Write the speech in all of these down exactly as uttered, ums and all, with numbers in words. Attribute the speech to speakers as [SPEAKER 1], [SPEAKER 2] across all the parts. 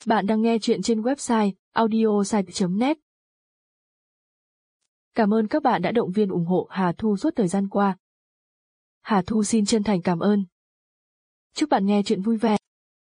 [SPEAKER 1] Bạn đang nghe chuyện trên website audiosite chấm net. Cảm ơn các bạn đã động viên ủng hộ Hà Thu suốt thời gian qua. Hà Thu xin chân thành cảm ơn. Chúc bạn nghe chuyện vui vẻ.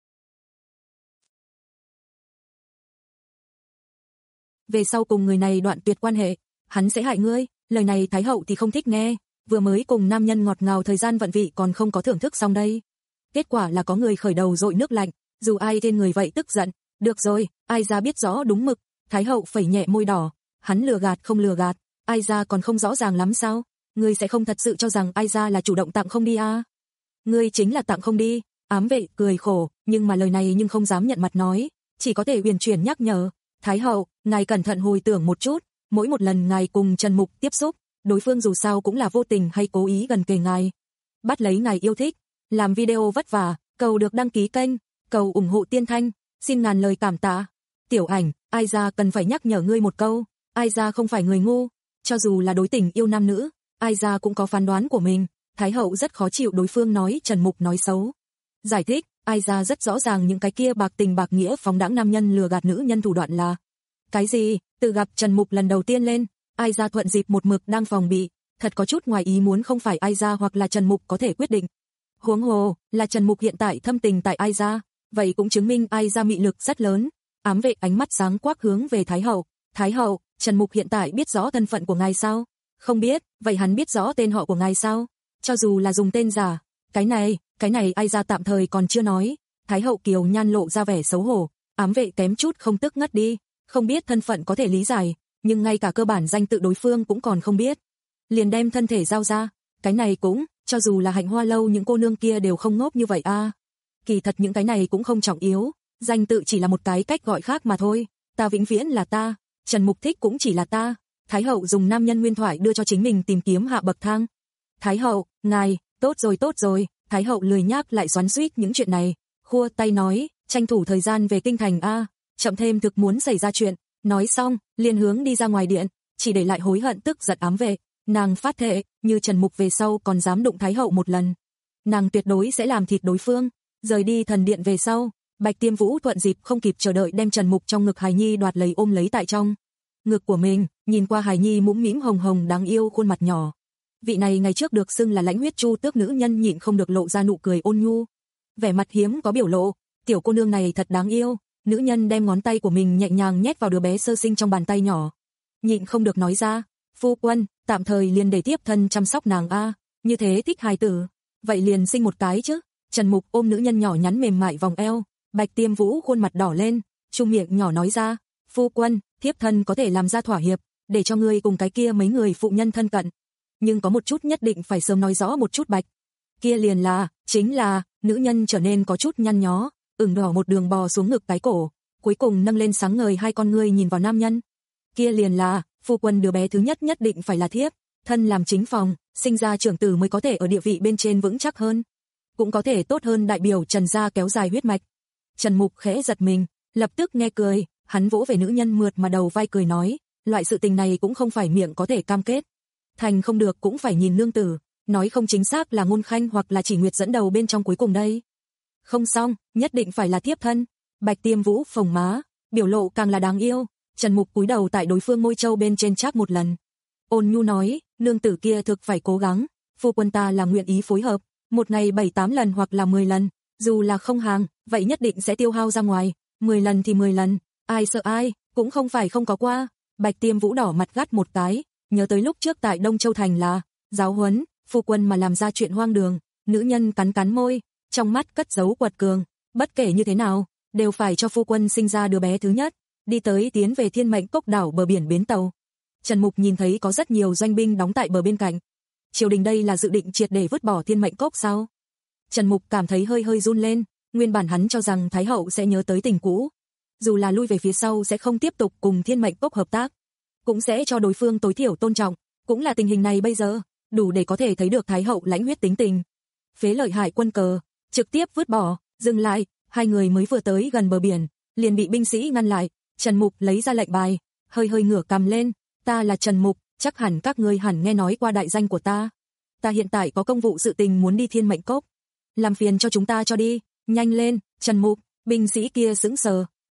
[SPEAKER 2] Về sau cùng người này đoạn tuyệt quan hệ, hắn sẽ hại ngươi, lời này Thái hậu thì không thích nghe, vừa mới cùng nam nhân ngọt ngào thời gian vận vị còn không có thưởng thức xong đây. Kết quả là có người khởi đầu dội nước lạnh, dù ai trên người vậy tức giận, được rồi, ai ra biết rõ đúng mực, Thái hậu phẩy nhẹ môi đỏ, hắn lừa gạt không lừa gạt, ai ra còn không rõ ràng lắm sao, ngươi sẽ không thật sự cho rằng ai ra là chủ động tặng không đi à? Ngươi chính là tặng không đi, ám vệ cười khổ, nhưng mà lời này nhưng không dám nhận mặt nói, chỉ có thể huyền chuyển nhắc nhở, Thái hậu, ngài cẩn thận hồi tưởng một chút, mỗi một lần ngài cùng Trần Mục tiếp xúc, đối phương dù sao cũng là vô tình hay cố ý gần kề ngài. Bắt lấy ngài yêu thích, làm video vất vả, cầu được đăng ký kênh, cầu ủng hộ Tiên Thanh, xin ngàn lời cảm tạ. Tiểu Ảnh, ai ra cần phải nhắc nhở ngươi một câu, ai ra không phải người ngu, cho dù là đối tình yêu nam nữ, ai ra cũng có phán đoán của mình, Thái hậu rất khó chịu đối phương nói Trần Mục nói xấu. Giải thích, ai ra rất rõ ràng những cái kia bạc tình bạc nghĩa phóng đãng nam nhân lừa gạt nữ nhân thủ đoạn là cái gì, từ gặp Trần Mục lần đầu tiên lên, ai ra thuận dịp một mực đang phòng bị, thật có chút ngoài ý muốn không phải ai ra hoặc là Trần Mục có thể quyết định. Huống hồ, là Trần Mục hiện tại thâm tình tại ai ra, vậy cũng chứng minh ai ra mị lực rất lớn. Ám vệ ánh mắt sáng quắc hướng về Thái hậu, Thái hậu, Trần Mục hiện tại biết rõ thân phận của ngài sao? Không biết, vậy hắn biết rõ tên họ của ngài sao? Cho dù là dùng tên giả, cái này, cái này ai ra tạm thời còn chưa nói. Thái hậu kiều nhan lộ ra vẻ xấu hổ, ám vệ kém chút không tức ngất đi, không biết thân phận có thể lý giải, nhưng ngay cả cơ bản danh tự đối phương cũng còn không biết. Liền đem thân thể giao ra, cái này cũng, cho dù là Hạnh Hoa lâu những cô nương kia đều không ngốc như vậy a. À. Kỳ thật những cái này cũng không trọng yếu, danh tự chỉ là một cái cách gọi khác mà thôi, ta vĩnh viễn là ta, Trần Mục thích cũng chỉ là ta. Thái hậu dùng nam nhân nguyên thoại đưa cho chính mình tìm kiếm hạ bậc thang. Thái hậu, ngài, tốt rồi tốt rồi, Thái hậu lười nhác lại xoắn xuýt những chuyện này, khua tay nói, tranh thủ thời gian về kinh thành a, à, chậm thêm thực muốn xảy ra chuyện. Nói xong, liền hướng đi ra ngoài điện, chỉ để lại hối hận tức giận ám vệ. Nàng phát thệ, như Trần Mục về sau còn dám đụng Thái hậu một lần, nàng tuyệt đối sẽ làm thịt đối phương. Rời đi thần điện về sau, Bạch Tiêm Vũ thuận dịp không kịp chờ đợi đem Trần Mục trong ngực hài nhi đoạt lấy ôm lấy tại trong ngực của mình, nhìn qua hài nhi mũm mĩm hồng hồng đáng yêu khuôn mặt nhỏ. Vị này ngày trước được xưng là lãnh huyết chu tước nữ nhân nhịn không được lộ ra nụ cười ôn nhu, vẻ mặt hiếm có biểu lộ, tiểu cô nương này thật đáng yêu. Nữ nhân đem ngón tay của mình nhẹ nhàng nhét vào đứa bé sơ sinh trong bàn tay nhỏ, nhịn không được nói ra, phu quân, tạm thời liền để tiếp thân chăm sóc nàng a, à, như thế thích hài tử, vậy liền sinh một cái chứ. Trần Mục ôm nữ nhân nhỏ nhắn mềm mại vòng eo, Bạch Tiêm Vũ khuôn mặt đỏ lên, chung miệng nhỏ nói ra, phu quân, thiếp thân có thể làm ra thỏa hiệp, để cho ngươi cùng cái kia mấy người phụ nhân thân cận, nhưng có một chút nhất định phải sớm nói rõ một chút. Bạch kia liền là, chính là, nữ nhân trở nên có chút nhăn nhó, ửng đỏ một đường bò xuống ngực cái cổ, cuối cùng nâng lên sáng ngời hai con ngươi nhìn vào nam nhân. Kia liền là, phu quân đứa bé thứ nhất nhất định phải là thiếp thân làm chính phòng, sinh ra trưởng tử mới có thể ở địa vị bên trên vững chắc hơn, cũng có thể tốt hơn đại biểu Trần gia kéo dài huyết mạch. Trần Mục khẽ giật mình, lập tức nghe cười, hắn vỗ về nữ nhân mượt mà đầu vai cười nói, loại sự tình này cũng không phải miệng có thể cam kết, thành không được cũng phải nhìn nương tử, nói không chính xác là Ngôn Khanh hoặc là Chỉ Nguyệt dẫn đầu bên trong cuối cùng đây. Không xong, nhất định phải là thiếp thân. Bạch Tiêm Vũ phồng má, biểu lộ càng là đáng yêu. Trần Mục cúi đầu tại đối phương môi châu bên trên cháp một lần, ôn nhu nói, nương tử kia thực phải cố gắng, phu quân ta là nguyện ý phối hợp, một ngày bảy tám lần hoặc là mười lần, dù là không hàng, vậy nhất định sẽ tiêu hao ra ngoài, mười lần thì mười lần, ai sợ ai, cũng không phải không có qua. Bạch Tiêm Vũ đỏ mặt gắt một cái, nhớ tới lúc trước tại Đông Châu Thành là giáo huấn phu quân mà làm ra chuyện hoang đường. Nữ nhân cắn cắn môi, trong mắt cất giấu quật cường, bất kể như thế nào, đều phải cho phu quân sinh ra đứa bé thứ nhất. Đi tới tiến về Thiên Mệnh Cốc đảo bờ biển bến tàu. Trần Mục nhìn thấy có rất nhiều doanh binh đóng tại bờ bên cạnh. Triều đình đây là dự định triệt để vứt bỏ Thiên Mệnh Cốc sao? Trần Mục cảm thấy hơi hơi run lên, nguyên bản hắn cho rằng Thái hậu sẽ nhớ tới tình cũ, dù là lui về phía sau sẽ không tiếp tục cùng Thiên Mệnh Cốc hợp tác, cũng sẽ cho đối phương tối thiểu tôn trọng, cũng là tình hình này bây giờ, đủ để có thể thấy được Thái hậu lãnh huyết tính tình. Phế lợi hại quân cờ, trực tiếp vứt bỏ, dừng lại, hai người mới vừa tới gần bờ biển, liền bị binh sĩ ngăn lại. Trần Mục lấy ra lệnh bài, hơi hơi ngửa cằm lên, ta là Trần Mục, chắc hẳn các ngươi hẳn nghe nói qua đại danh của ta. Ta hiện tại có công vụ sự tình muốn đi Thiên Mệnh Cốc, làm phiền cho chúng ta cho đi, nhanh lên. Trần Mục, binh sĩ kia sững sờ,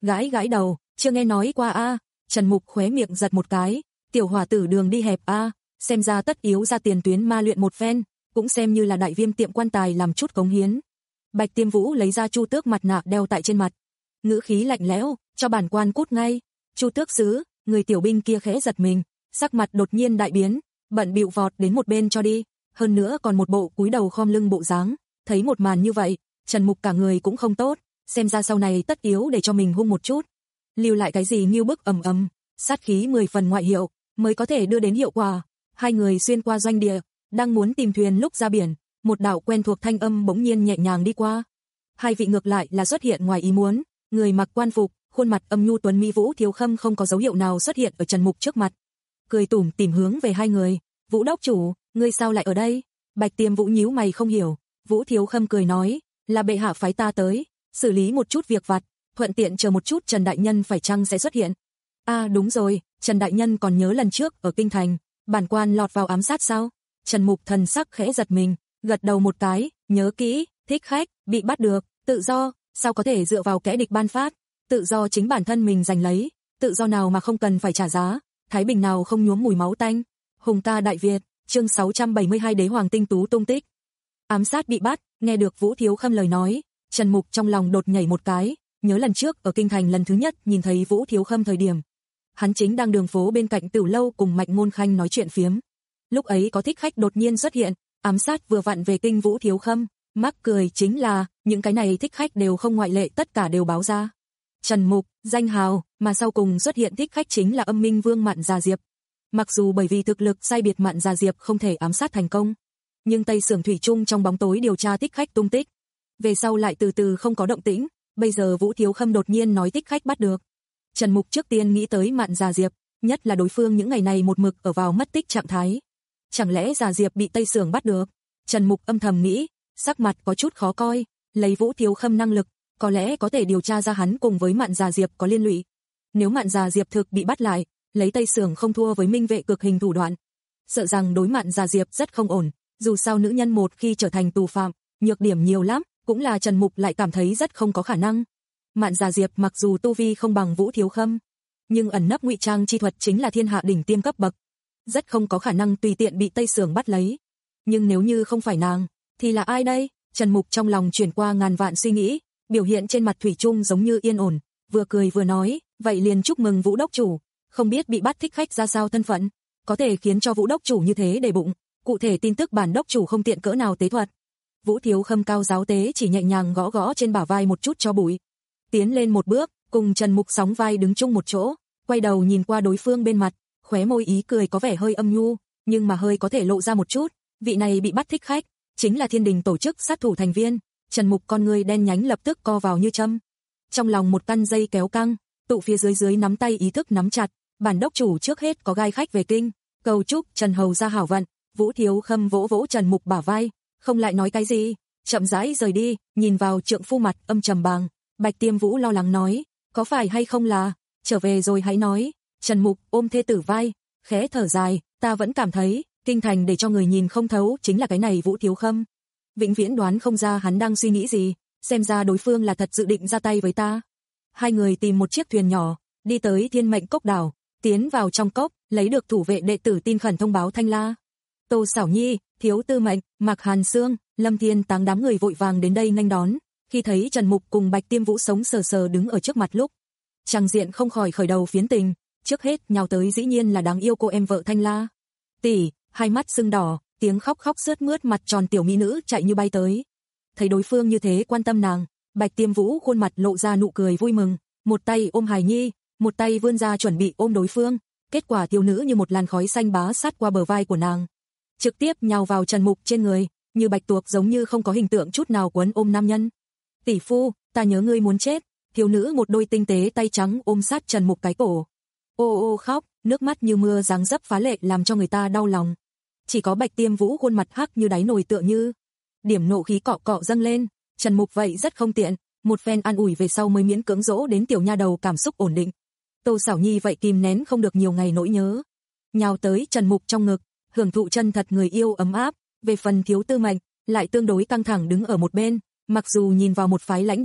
[SPEAKER 2] gãi gãi đầu, chưa nghe nói qua a. Trần Mục khóe miệng giật một cái, tiểu hỏa tử đường đi hẹp a, xem ra tất yếu ra tiền tuyến ma luyện một phen, cũng xem như là đại viêm tiệm quan tài làm chút cống hiến. Bạch Tiêm Vũ lấy ra Chu Tước mặt nạ đeo tại trên mặt, ngữ khí lạnh lẽo, cho bản quan cút ngay. Chu Tước sứ, người tiểu binh kia khẽ giật mình, sắc mặt đột nhiên đại biến, bận bịu vọt đến một bên cho đi, hơn nữa còn một bộ cúi đầu khom lưng bộ dáng. Thấy một màn như vậy, Trần Mục cả người cũng không tốt, xem ra sau này tất yếu để cho mình hung một chút. Lưu lại cái gì nghiêu bức ầm ầm, sát khí mười phần ngoại hiệu, mới có thể đưa đến hiệu quả. Hai người xuyên qua doanh địa, đang muốn tìm thuyền lúc ra biển, một đạo quen thuộc thanh âm bỗng nhiên nhẹ nhàng đi qua. Hai vị ngược lại là xuất hiện ngoài ý muốn, người mặc quan phục, khuôn mặt âm nhu tuấn mỹ Vũ Thiếu Khâm không có dấu hiệu nào xuất hiện ở Trần Mục trước mặt. Cười tủm tỉm hướng về hai người, "Vũ đốc chủ, ngươi sao lại ở đây?" Bạch Tiêm Vũ nhíu mày không hiểu, Vũ Thiếu Khâm cười nói, "Là bệ hạ phái ta tới, xử lý một chút việc vặt, thuận tiện chờ một chút Trần đại nhân phải chăng sẽ xuất hiện." "À đúng rồi, Trần đại nhân còn nhớ lần trước ở kinh thành, bản quan lọt vào ám sát sao?" Trần Mục thần sắc khẽ giật mình, gật đầu một cái, "Nhớ kỹ, thích khách, bị bắt được, tự do, sao có thể dựa vào kẻ địch ban phát, tự do chính bản thân mình giành lấy, tự do nào mà không cần phải trả giá, thái bình nào không nhuốm mùi máu tanh." Hùng ca Đại Việt, chương sáu trăm bảy mươi hai Đế hoàng tinh tú tung tích. Ám sát bị bắt, nghe được Vũ Thiếu Khâm lời nói, Trần Mục trong lòng đột nhảy một cái, nhớ lần trước ở kinh thành lần thứ nhất nhìn thấy Vũ Thiếu Khâm thời điểm, hắn chính đang đường phố bên cạnh Tử lâu cùng Mạnh Ngôn Khanh nói chuyện phiếm. Lúc ấy có thích khách đột nhiên xuất hiện, ám sát vừa vặn về kinh Vũ Thiếu Khâm, mắc cười chính là, những cái này thích khách đều không ngoại lệ tất cả đều báo ra. Trần Mục, danh hào, mà sau cùng xuất hiện thích khách chính là Âm Minh Vương Mạn Già Diệp. Mặc dù bởi vì thực lực sai biệt Mạn Già Diệp không thể ám sát thành công, nhưng Tây Sưởng thủy chung trong bóng tối điều tra thích khách tung tích. Về sau lại từ từ không có động tĩnh, bây giờ Vũ Thiếu Khâm đột nhiên nói thích khách bắt được. Trần Mục trước tiên nghĩ tới Mạn Già Diệp, nhất là đối phương những ngày này một mực ở vào mất tích trạng thái. Chẳng lẽ Già Diệp bị Tây Sưởng bắt được? Trần Mục âm thầm nghĩ, sắc mặt có chút khó coi, lấy Vũ Thiếu Khâm năng lực, có lẽ có thể điều tra ra hắn cùng với Mạn Già Diệp có liên lụy. Nếu Mạn Già Diệp thực bị bắt lại, lấy Tây Sưởng không thua với Minh Vệ cực hình thủ đoạn, sợ rằng đối Mạn Già Diệp rất không ổn, dù sao nữ nhân một khi trở thành tù phạm, nhược điểm nhiều lắm, cũng là Trần Mục lại cảm thấy rất không có khả năng. Mạn Già Diệp mặc dù tu vi không bằng Vũ Thiếu Khâm, nhưng ẩn nấp ngụy trang chi thuật chính là thiên hạ đỉnh tiêm cấp bậc, rất không có khả năng tùy tiện bị Tây Sưởng bắt lấy. Nhưng nếu như không phải nàng, thì là ai đây? Trần Mục trong lòng chuyển qua ngàn vạn suy nghĩ, biểu hiện trên mặt thủy chung giống như yên ổn, vừa cười vừa nói, "Vậy liền chúc mừng Vũ đốc chủ, không biết bị bắt thích khách ra sao thân phận, có thể khiến cho Vũ đốc chủ như thế để bụng, cụ thể tin tức bản đốc chủ không tiện cỡ nào tế thuật." Vũ Thiếu Khâm cao giáo tế chỉ nhẹ nhàng gõ gõ trên bả vai một chút cho bụi, tiến lên một bước, cùng Trần Mục sóng vai đứng chung một chỗ, quay đầu nhìn qua đối phương bên mặt, khóe môi ý cười có vẻ hơi âm nhu, nhưng mà hơi có thể lộ ra một chút, vị này bị bắt thích khách, chính là Thiên Đình tổ chức sát thủ thành viên. Trần Mục con người đen nhánh lập tức co vào như châm. Trong lòng một căn dây kéo căng, tụ phía dưới dưới nắm tay ý thức nắm chặt, bản đốc chủ trước hết có gai khách về kinh, cầu chúc Trần hầu ra hảo vận. Vũ Thiếu Khâm vỗ vỗ Trần Mục bả vai, không lại nói cái gì, chậm rãi rời đi, nhìn vào trượng phu mặt âm trầm bàng. Bạch Tiêm Vũ lo lắng nói, có phải hay không là, trở về rồi hãy nói. Trần Mục ôm thê tử vai, khẽ thở dài, ta vẫn cảm thấy, kinh thành để cho người nhìn không thấu chính là cái này Vũ Thiếu Khâm. Vĩnh viễn đoán không ra hắn đang suy nghĩ gì, xem ra đối phương là thật dự định ra tay với ta. Hai người tìm một chiếc thuyền nhỏ, đi tới Thiên Mệnh Cốc đảo, tiến vào trong cốc, lấy được thủ vệ đệ tử tin khẩn thông báo Thanh La. Tô Sảo Nhi, Thiếu Tư Mệnh, Mạc Hàn Sương, Lâm Thiên Táng đám người vội vàng đến đây nghênh đón. Khi thấy Trần Mục cùng Bạch Tiêm Vũ sống sờ sờ đứng ở trước mặt lúc, tràng diện không khỏi khởi đầu phiến tình, trước hết nhào tới dĩ nhiên là đáng yêu cô em vợ Thanh La. Tỷ, hai mắt sưng đỏ, tiếng khóc khóc sướt mướt mặt tròn tiểu mỹ nữ chạy như bay tới. Thấy đối phương như thế quan tâm nàng, Bạch Tiêm Vũ khuôn mặt lộ ra nụ cười vui mừng, một tay ôm hài nhi, một tay vươn ra chuẩn bị ôm đối phương, kết quả tiểu nữ như một làn khói xanh bá sát qua bờ vai của nàng, trực tiếp nhào vào Trần Mục trên người, như bạch tuộc giống như không có hình tượng chút nào quấn ôm nam nhân. Tỷ phu, ta nhớ ngươi muốn chết. Thiếu nữ một đôi tinh tế tay trắng ôm sát Trần Mục cái cổ, ô ô khóc, nước mắt như mưa dáng dấp phá lệ làm cho người ta đau lòng. Chỉ có Bạch Tiêm Vũ khuôn mặt hắc như đáy nồi tựa như điểm nộ khí cọ cọ dâng lên. Trần Mục vậy rất không tiện, một phen an ủi về sau mới miễn cưỡng dỗ đến tiểu nha đầu cảm xúc ổn định. Tô Sảo Nhi vậy kìm nén không được nhiều ngày nỗi nhớ, nhào tới Trần Mục trong ngực, hưởng thụ chân thật người yêu ấm áp. Về phần Thiếu Tư Mệnh, lại tương đối căng thẳng đứng ở một bên, mặc dù nhìn vào một phái lãnh đạm,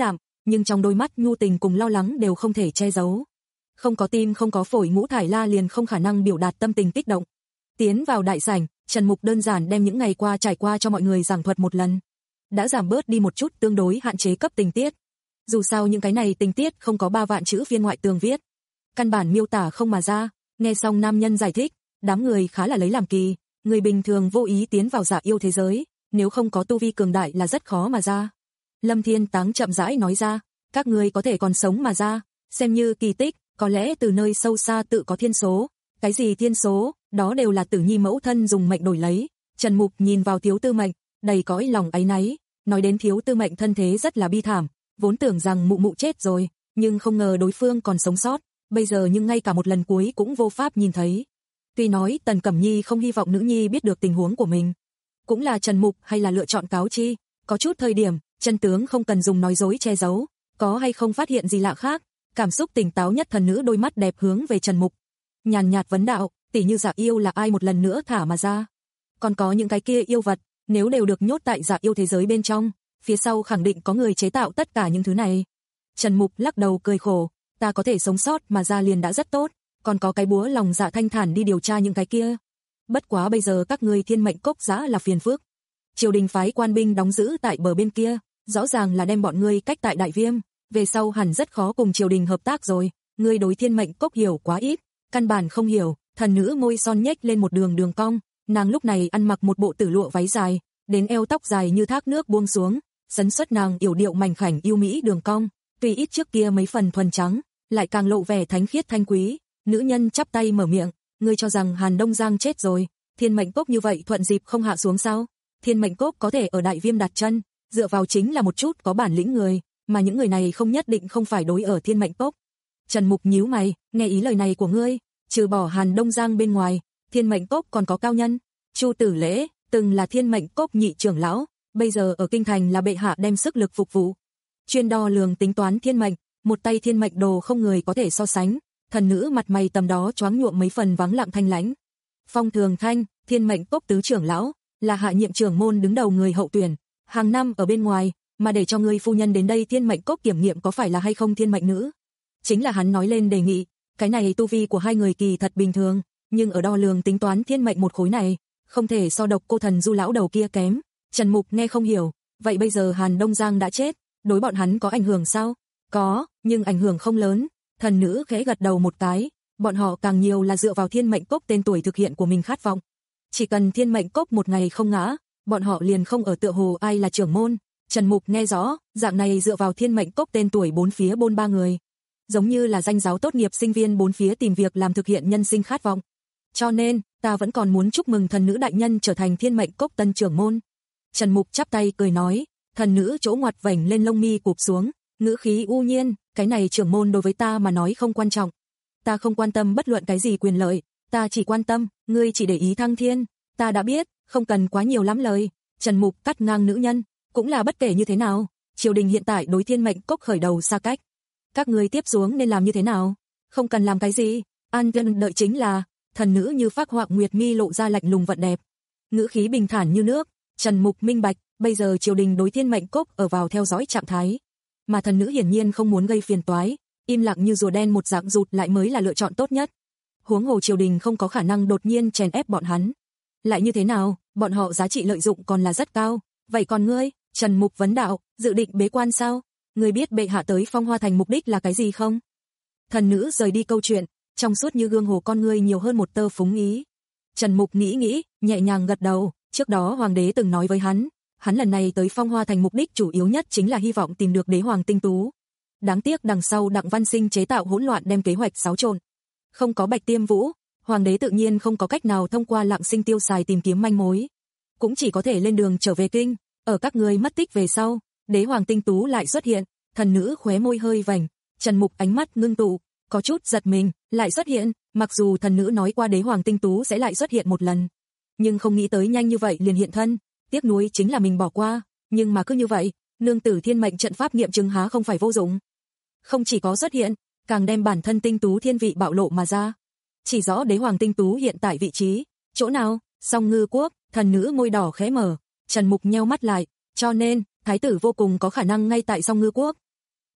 [SPEAKER 2] nhưng trong đôi mắt nhu tình cùng lo lắng đều không thể che giấu. Không có tim không có phổi, Ngũ Thải La liền không khả năng biểu đạt tâm tình kích động. Tiến vào đại sảnh, Trần Mục đơn giản đem những ngày qua trải qua cho mọi người giảng thuật một lần. Đã giảm bớt đi một chút tương đối hạn chế cấp tình tiết. Dù sao những cái này tình tiết không có ba vạn chữ viên ngoại tường viết, căn bản miêu tả không mà ra. Nghe xong nam nhân giải thích, đám người khá là lấy làm kỳ, người bình thường vô ý tiến vào Dạ Yêu thế giới, nếu không có tu vi cường đại là rất khó mà ra. Lâm Thiên Táng chậm rãi nói ra, các người có thể còn sống mà ra, xem như kỳ tích, có lẽ từ nơi sâu xa tự có thiên số. Cái gì thiên số, đó đều là Tử Nhi mẫu thân dùng mệnh đổi lấy. Trần Mục nhìn vào Thiếu Tư Mệnh, đầy cõi lòng áy náy, nói đến Thiếu Tư Mệnh thân thế rất là bi thảm, vốn tưởng rằng mụ mụ chết rồi, nhưng không ngờ đối phương còn sống sót, bây giờ nhưng ngay cả một lần cuối cũng vô pháp nhìn thấy. Tuy nói Tần Cẩm Nhi không hy vọng nữ nhi biết được tình huống của mình, cũng là Trần Mục hay là lựa chọn cáo chi, có chút thời điểm, chân tướng không cần dùng nói dối che giấu, có hay không phát hiện gì lạ khác. Cảm xúc tỉnh táo nhất thần nữ đôi mắt đẹp hướng về Trần Mục, nhàn nhạt vấn đạo, tỷ như Dạ Yêu là ai một lần nữa thả mà ra? Còn có những cái kia yêu vật, nếu đều được nhốt tại Dạ Yêu thế giới bên trong, phía sau khẳng định có người chế tạo tất cả những thứ này. Trần Mục lắc đầu cười khổ, ta có thể sống sót mà ra liền đã rất tốt, còn có cái búa lòng dạ thanh thản đi điều tra những cái kia. Bất quá bây giờ các ngươi Thiên Mệnh Cốc giã là phiền phức. Triều đình phái quan binh đóng giữ tại bờ bên kia, rõ ràng là đem bọn ngươi cách tại Đại Viêm, về sau hẳn rất khó cùng triều đình hợp tác rồi, ngươi đối Thiên Mệnh Cốc hiểu quá ít, căn bản không hiểu. Thần nữ môi son nhếch lên một đường đường cong, nàng lúc này ăn mặc một bộ tử lụa váy dài, đến eo tóc dài như thác nước buông xuống, sấn xuất nàng yểu điệu mảnh khảnh yêu mỹ đường cong, tuy ít trước kia mấy phần thuần trắng, lại càng lộ vẻ thánh khiết thanh quý. Nữ nhân chắp tay mở miệng, ngươi cho rằng Hàn Đông Giang chết rồi, Thiên Mệnh Cốc như vậy thuận dịp không hạ xuống sao? Thiên Mệnh Cốc có thể ở Đại Viêm đặt chân, dựa vào chính là một chút có bản lĩnh người, mà những người này không nhất định không phải đối ở Thiên Mệnh Cốc. Trần Mục nhíu mày, nghe ý lời này của ngươi, trừ bỏ Hàn Đông Giang bên ngoài, Thiên Mệnh Cốc còn có cao nhân. Chu Tử Lễ từng là Thiên Mệnh Cốc nhị trưởng lão, bây giờ ở kinh thành là bệ hạ đem sức lực phục vụ, chuyên đo lường tính toán thiên mệnh, một tay thiên mệnh đồ không người có thể so sánh. Thần nữ mặt mày tầm đó choáng nhuộm mấy phần vắng lặng thanh lãnh. Phong Thường Thanh, Thiên Mệnh Cốc tứ trưởng lão, là hạ nhiệm trưởng môn đứng đầu người hậu tuyển, hàng năm ở bên ngoài, mà để cho người phu nhân đến đây Thiên Mệnh Cốc kiểm nghiệm có phải là hay không thiên mệnh nữ. Chính là hắn nói lên đề nghị, cái này tu vi của hai người kỳ thật bình thường, nhưng ở đo lường tính toán thiên mệnh một khối này, không thể so độc cô thần Du lão đầu kia kém. Trần Mục nghe không hiểu, vậy bây giờ Hàn Đông Giang đã chết, đối bọn hắn có ảnh hưởng sao? Có, nhưng ảnh hưởng không lớn. Thần nữ khẽ gật đầu một cái, bọn họ càng nhiều là dựa vào Thiên Mệnh Cốc tên tuổi thực hiện của mình khát vọng. Chỉ cần Thiên Mệnh Cốc một ngày không ngã, bọn họ liền không ở tựa hồ ai là trưởng môn. Trần Mục nghe rõ, dạng này dựa vào Thiên Mệnh Cốc tên tuổi bốn phía bôn ba người, giống như là danh giáo tốt nghiệp sinh viên bốn phía tìm việc làm thực hiện nhân sinh khát vọng. Cho nên, ta vẫn còn muốn chúc mừng thần nữ đại nhân trở thành Thiên Mệnh Cốc tân trưởng môn. Trần Mục chắp tay cười nói, thần nữ chỗ ngoặt vảnh lên lông mi cụp xuống, ngữ khí u nhiên, cái này trưởng môn đối với ta mà nói không quan trọng. Ta không quan tâm bất luận cái gì quyền lợi, ta chỉ quan tâm, ngươi chỉ để ý thăng thiên, ta đã biết, không cần quá nhiều lắm lời. Trần Mục cắt ngang nữ nhân, cũng là bất kể như thế nào, triều đình hiện tại đối Thiên Mệnh Cốc khởi đầu xa cách. Các ngươi tiếp xuống nên làm như thế nào? Không cần làm cái gì, an nhân đợi chính là. Thần nữ như phác họa nguyệt mi lộ ra lạnh lùng vận đẹp, ngữ khí bình thản như nước. Trần Mục minh bạch, bây giờ triều đình đối Thiên Mệnh Cốc ở vào theo dõi trạng thái, mà thần nữ hiển nhiên không muốn gây phiền toái, im lặng như rùa đen một dạng rụt lại mới là lựa chọn tốt nhất. Huống hồ triều đình không có khả năng đột nhiên chèn ép bọn hắn. Lại như thế nào, bọn họ giá trị lợi dụng còn là rất cao. Vậy còn ngươi? Trần Mục vấn đạo, dự định bế quan sao? Ngươi biết bệ hạ tới Phong Hoa Thành mục đích là cái gì không? Thần nữ rời đi câu chuyện, trong suốt như gương hồ con ngươi nhiều hơn một tơ phúng ý. Trần Mục nghĩ nghĩ, nhẹ nhàng gật đầu, trước đó hoàng đế từng nói với hắn, hắn lần này tới Phong Hoa Thành mục đích chủ yếu nhất chính là hy vọng tìm được đế hoàng tinh tú. Đáng tiếc đằng sau Đặng Văn Sinh chế tạo hỗn loạn đem kế hoạch xáo trộn. Không có Bạch Tiêm Vũ, hoàng đế tự nhiên không có cách nào thông qua Lặng Sinh tiêu xài tìm kiếm manh mối, cũng chỉ có thể lên đường trở về kinh. Ở các người mất tích về sau, đế hoàng tinh tú lại xuất hiện. Thần nữ khóe môi hơi vành, Trần Mục ánh mắt ngưng tụ, có chút giật mình, lại xuất hiện. Mặc dù thần nữ nói qua đế hoàng tinh tú sẽ lại xuất hiện một lần, nhưng không nghĩ tới nhanh như vậy liền hiện thân. Tiếc nuối chính là mình bỏ qua, nhưng mà cứ như vậy, nương tử thiên mệnh trận pháp nghiệm chứng há không phải vô dụng. Không chỉ có xuất hiện, càng đem bản thân tinh tú thiên vị bạo lộ mà ra. Chỉ rõ đế hoàng tinh tú hiện tại vị trí, chỗ nào? Song Ngư Quốc. Thần nữ môi đỏ khẽ mở, Trần Mục nheo mắt lại, cho nên, thái tử vô cùng có khả năng ngay tại Song Ngư Quốc.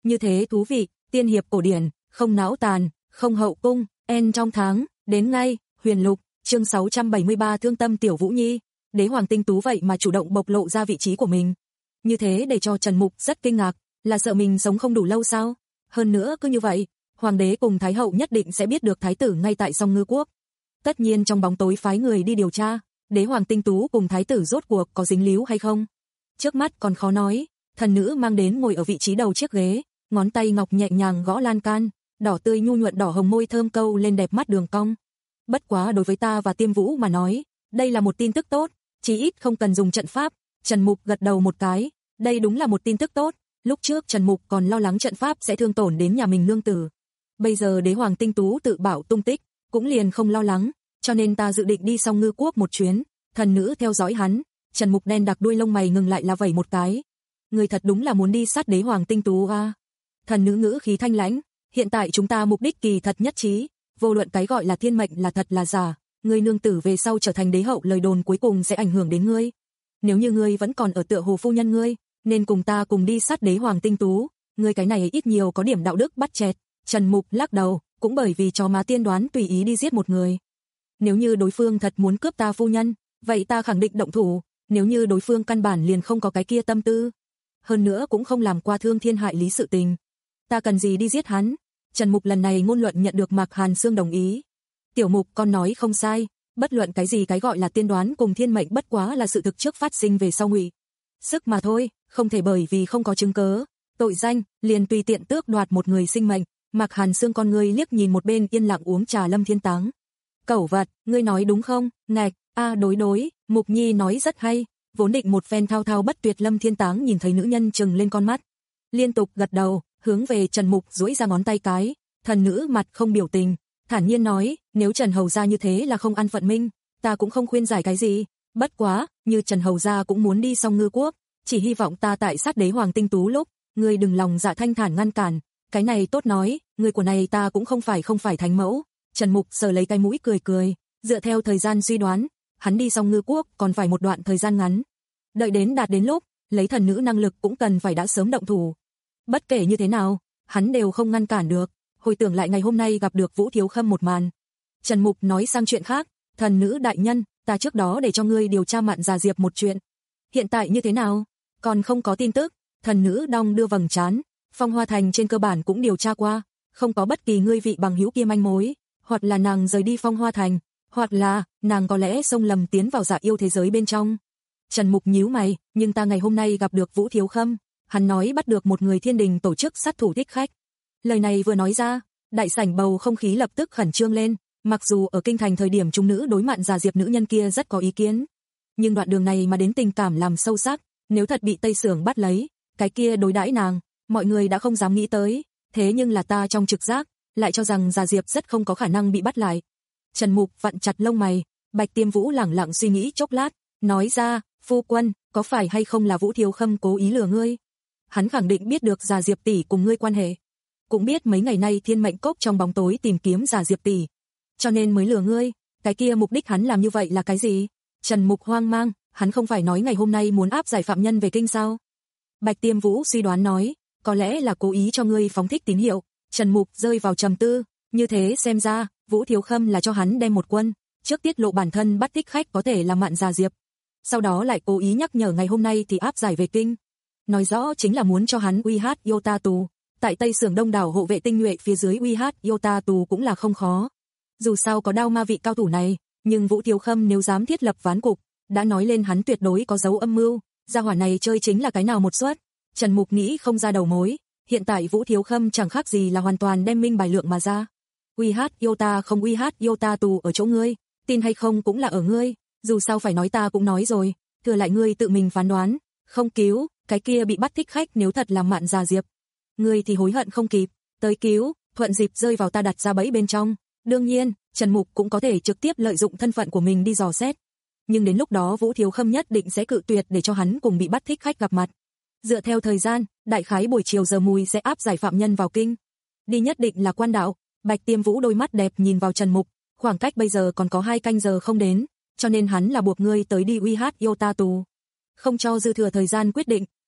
[SPEAKER 2] Như thế thú vị, tiên hiệp cổ điển, không não tàn, không hậu cung, en trong tháng, đến ngay, Huyền Lục, chương sáu trăm bảy mươi ba thương tâm tiểu Vũ Nhi. Đế hoàng tinh tú vậy mà chủ động bộc lộ ra vị trí của mình. Như thế để cho Trần Mục rất kinh ngạc, là sợ mình sống không đủ lâu sao? Hơn nữa cứ như vậy, hoàng đế cùng thái hậu nhất định sẽ biết được thái tử ngay tại Song Ngư Quốc. Tất nhiên trong bóng tối phái người đi điều tra, đế hoàng tinh tú cùng thái tử rốt cuộc có dính líu hay không. Trước mắt còn khó nói, thần nữ mang đến ngồi ở vị trí đầu chiếc ghế, ngón tay ngọc nhẹ nhàng gõ lan can, đỏ tươi nhu nhuận đỏ hồng môi thơm câu lên đẹp mắt đường cong. Bất quá đối với ta và Tiêm Vũ mà nói, đây là một tin tức tốt, chí ít không cần dùng trận pháp. Trần Mục gật đầu một cái, đây đúng là một tin tức tốt. Lúc trước Trần Mục còn lo lắng trận pháp sẽ thương tổn đến nhà mình nương tử. Bây giờ đế hoàng tinh tú tự bảo tung tích, cũng liền không lo lắng, cho nên ta dự định đi Song Ngư Quốc một chuyến. Thần nữ theo dõi hắn, Trần Mục đen đặc đuôi lông mày ngừng lại là vẩy một cái. Người thật đúng là muốn đi sát đế hoàng tinh tú a. Thần nữ ngữ khí thanh lãnh, hiện tại chúng ta mục đích kỳ thật nhất trí, vô luận cái gọi là thiên mệnh là thật là giả, ngươi nương tử về sau trở thành đế hậu lời đồn cuối cùng sẽ ảnh hưởng đến ngươi. Nếu như ngươi vẫn còn ở tựa hồ phu nhân ngươi, nên cùng ta cùng đi sát đế hoàng tinh tú, ngươi cái này ít nhiều có điểm đạo đức bắt chẹt. Trần Mục lắc đầu, cũng bởi vì chó má tiên đoán tùy ý đi giết một người. Nếu như đối phương thật muốn cướp ta phu nhân, vậy ta khẳng định động thủ, nếu như đối phương căn bản liền không có cái kia tâm tư, hơn nữa cũng không làm qua thương thiên hại lý sự tình, ta cần gì đi giết hắn. Trần Mục lần này ngôn luận nhận được Mạc Hàn Sương đồng ý. Tiểu Mục con nói không sai, bất luận cái gì cái gọi là tiên đoán cùng thiên mệnh bất quá là sự thực trước phát sinh về sau ngụy sức mà thôi, không thể bởi vì không có chứng cớ, tội danh, liền tùy tiện tước đoạt một người sinh mệnh. Mạc Hàn Sương con ngươi liếc nhìn một bên yên lặng uống trà Lâm Thiên Táng. Cẩu vật, ngươi nói đúng không? Ngạch, a đối đối, Mục Nhi nói rất hay. Vốn định một phen thao thao bất tuyệt Lâm Thiên Táng nhìn thấy nữ nhân trừng lên con mắt, liên tục gật đầu, hướng về Trần Mục duỗi ra ngón tay cái. Thần nữ mặt không biểu tình, thản nhiên nói, nếu Trần hầu gia như thế là không ăn phận minh, ta cũng không khuyên giải cái gì. Bất quá, như Trần hầu gia cũng muốn đi Song Ngư Quốc, chỉ hy vọng ta tại sát đế hoàng tinh tú lúc, ngươi đừng lòng dạ thanh thản ngăn cản. Cái này tốt nói, người của này ta cũng không phải không phải thánh mẫu. Trần Mục sờ lấy cái mũi cười cười, dựa theo thời gian suy đoán, hắn đi Song Ngư Quốc còn phải một đoạn thời gian ngắn. Đợi đến đạt đến lúc, lấy thần nữ năng lực cũng cần phải đã sớm động thủ. Bất kể như thế nào, hắn đều không ngăn cản được. Hồi tưởng lại ngày hôm nay gặp được Vũ Thiếu Khâm một màn, Trần Mục nói sang chuyện khác, thần nữ đại nhân, ta trước đó để cho ngươi điều tra Mạn Già Diệp một chuyện. Hiện tại như thế nào? Còn không có tin tức. Thần nữ đong đưa vầng trán, Phong Hoa Thành trên cơ bản cũng điều tra qua, không có bất kỳ ngươi vị bằng hữu kia manh mối, hoặc là nàng rời đi Phong Hoa Thành, hoặc là nàng có lẽ xông lầm tiến vào Dạ Yêu thế giới bên trong. Trần Mục nhíu mày, nhưng ta ngày hôm nay gặp được Vũ Thiếu Khâm, hắn nói bắt được một người thiên đình tổ chức sát thủ thích khách. Lời này vừa nói ra, đại sảnh bầu không khí lập tức khẩn trương lên, mặc dù ở kinh thành thời điểm trung nữ đối Mạn Già Diệp nữ nhân kia rất có ý kiến, nhưng đoạn đường này mà đến tình cảm làm sâu sắc, nếu thật bị Tây Sưởng bắt lấy, cái kia đối đãi nàng, mọi người đã không dám nghĩ tới, thế nhưng là ta trong trực giác, lại cho rằng Già Diệp rất không có khả năng bị bắt lại. Trần Mục vặn chặt lông mày, Bạch Tiêm Vũ lẳng lặng suy nghĩ chốc lát, nói ra, phu quân, có phải hay không là Vũ Thiếu Khâm cố ý lừa ngươi? Hắn khẳng định biết được Già Diệp tỷ cùng ngươi quan hệ, cũng biết mấy ngày nay Thiên Mệnh Cốc trong bóng tối tìm kiếm Già Diệp tỷ, cho nên mới lừa ngươi. Cái kia mục đích hắn làm như vậy là cái gì? Trần Mục hoang mang, hắn không phải nói ngày hôm nay muốn áp giải phạm nhân về kinh sao? Bạch Tiêm Vũ suy đoán nói, có lẽ là cố ý cho ngươi phóng thích tín hiệu. Trần Mục rơi vào trầm tư, như thế xem ra, Vũ Thiếu Khâm là cho hắn đem một quân, trước tiết lộ bản thân bắt thích khách có thể là Mạn Già Diệp, sau đó lại cố ý nhắc nhở ngày hôm nay thì áp giải về kinh. Nói rõ chính là muốn cho hắn uy hát Yota tù, tại Tây Sưởng đông đảo hộ vệ tinh nhuệ phía dưới uy hát Yota tù cũng là không khó. Dù sao có đao ma vị cao thủ này, nhưng Vũ Thiếu Khâm nếu dám thiết lập ván cục, đã nói lên hắn tuyệt đối có dấu âm mưu, gia hỏa này chơi chính là cái nào một suất. Trần Mục nghĩ không ra đầu mối, hiện tại Vũ Thiếu Khâm chẳng khác gì là hoàn toàn đem minh bài lượng mà ra. Uy hát Yota không uy hát Yota tù ở chỗ ngươi, tin hay không cũng là ở ngươi, dù sao phải nói ta cũng nói rồi, thừa lại ngươi tự mình phán đoán. Không cứu, cái kia bị bắt thích khách nếu thật là Mạn Già Diệp, ngươi thì hối hận không kịp, tới cứu, thuận dịp rơi vào ta đặt ra bẫy bên trong. Đương nhiên, Trần Mục cũng có thể trực tiếp lợi dụng thân phận của mình đi dò xét, nhưng đến lúc đó Vũ Thiếu Khâm nhất định sẽ cự tuyệt để cho hắn cùng bị bắt thích khách gặp mặt. Dựa theo thời gian, đại khái buổi chiều giờ mùi sẽ áp giải phạm nhân vào kinh. Đi nhất định là Quan Đạo. Bạch Tiêm Vũ đôi mắt đẹp nhìn vào Trần Mục, khoảng cách bây giờ còn có hai canh giờ không đến, cho nên hắn là buộc ngươi tới đi uy hát Yota tù. Không cho dư thừa thời gian quyết định,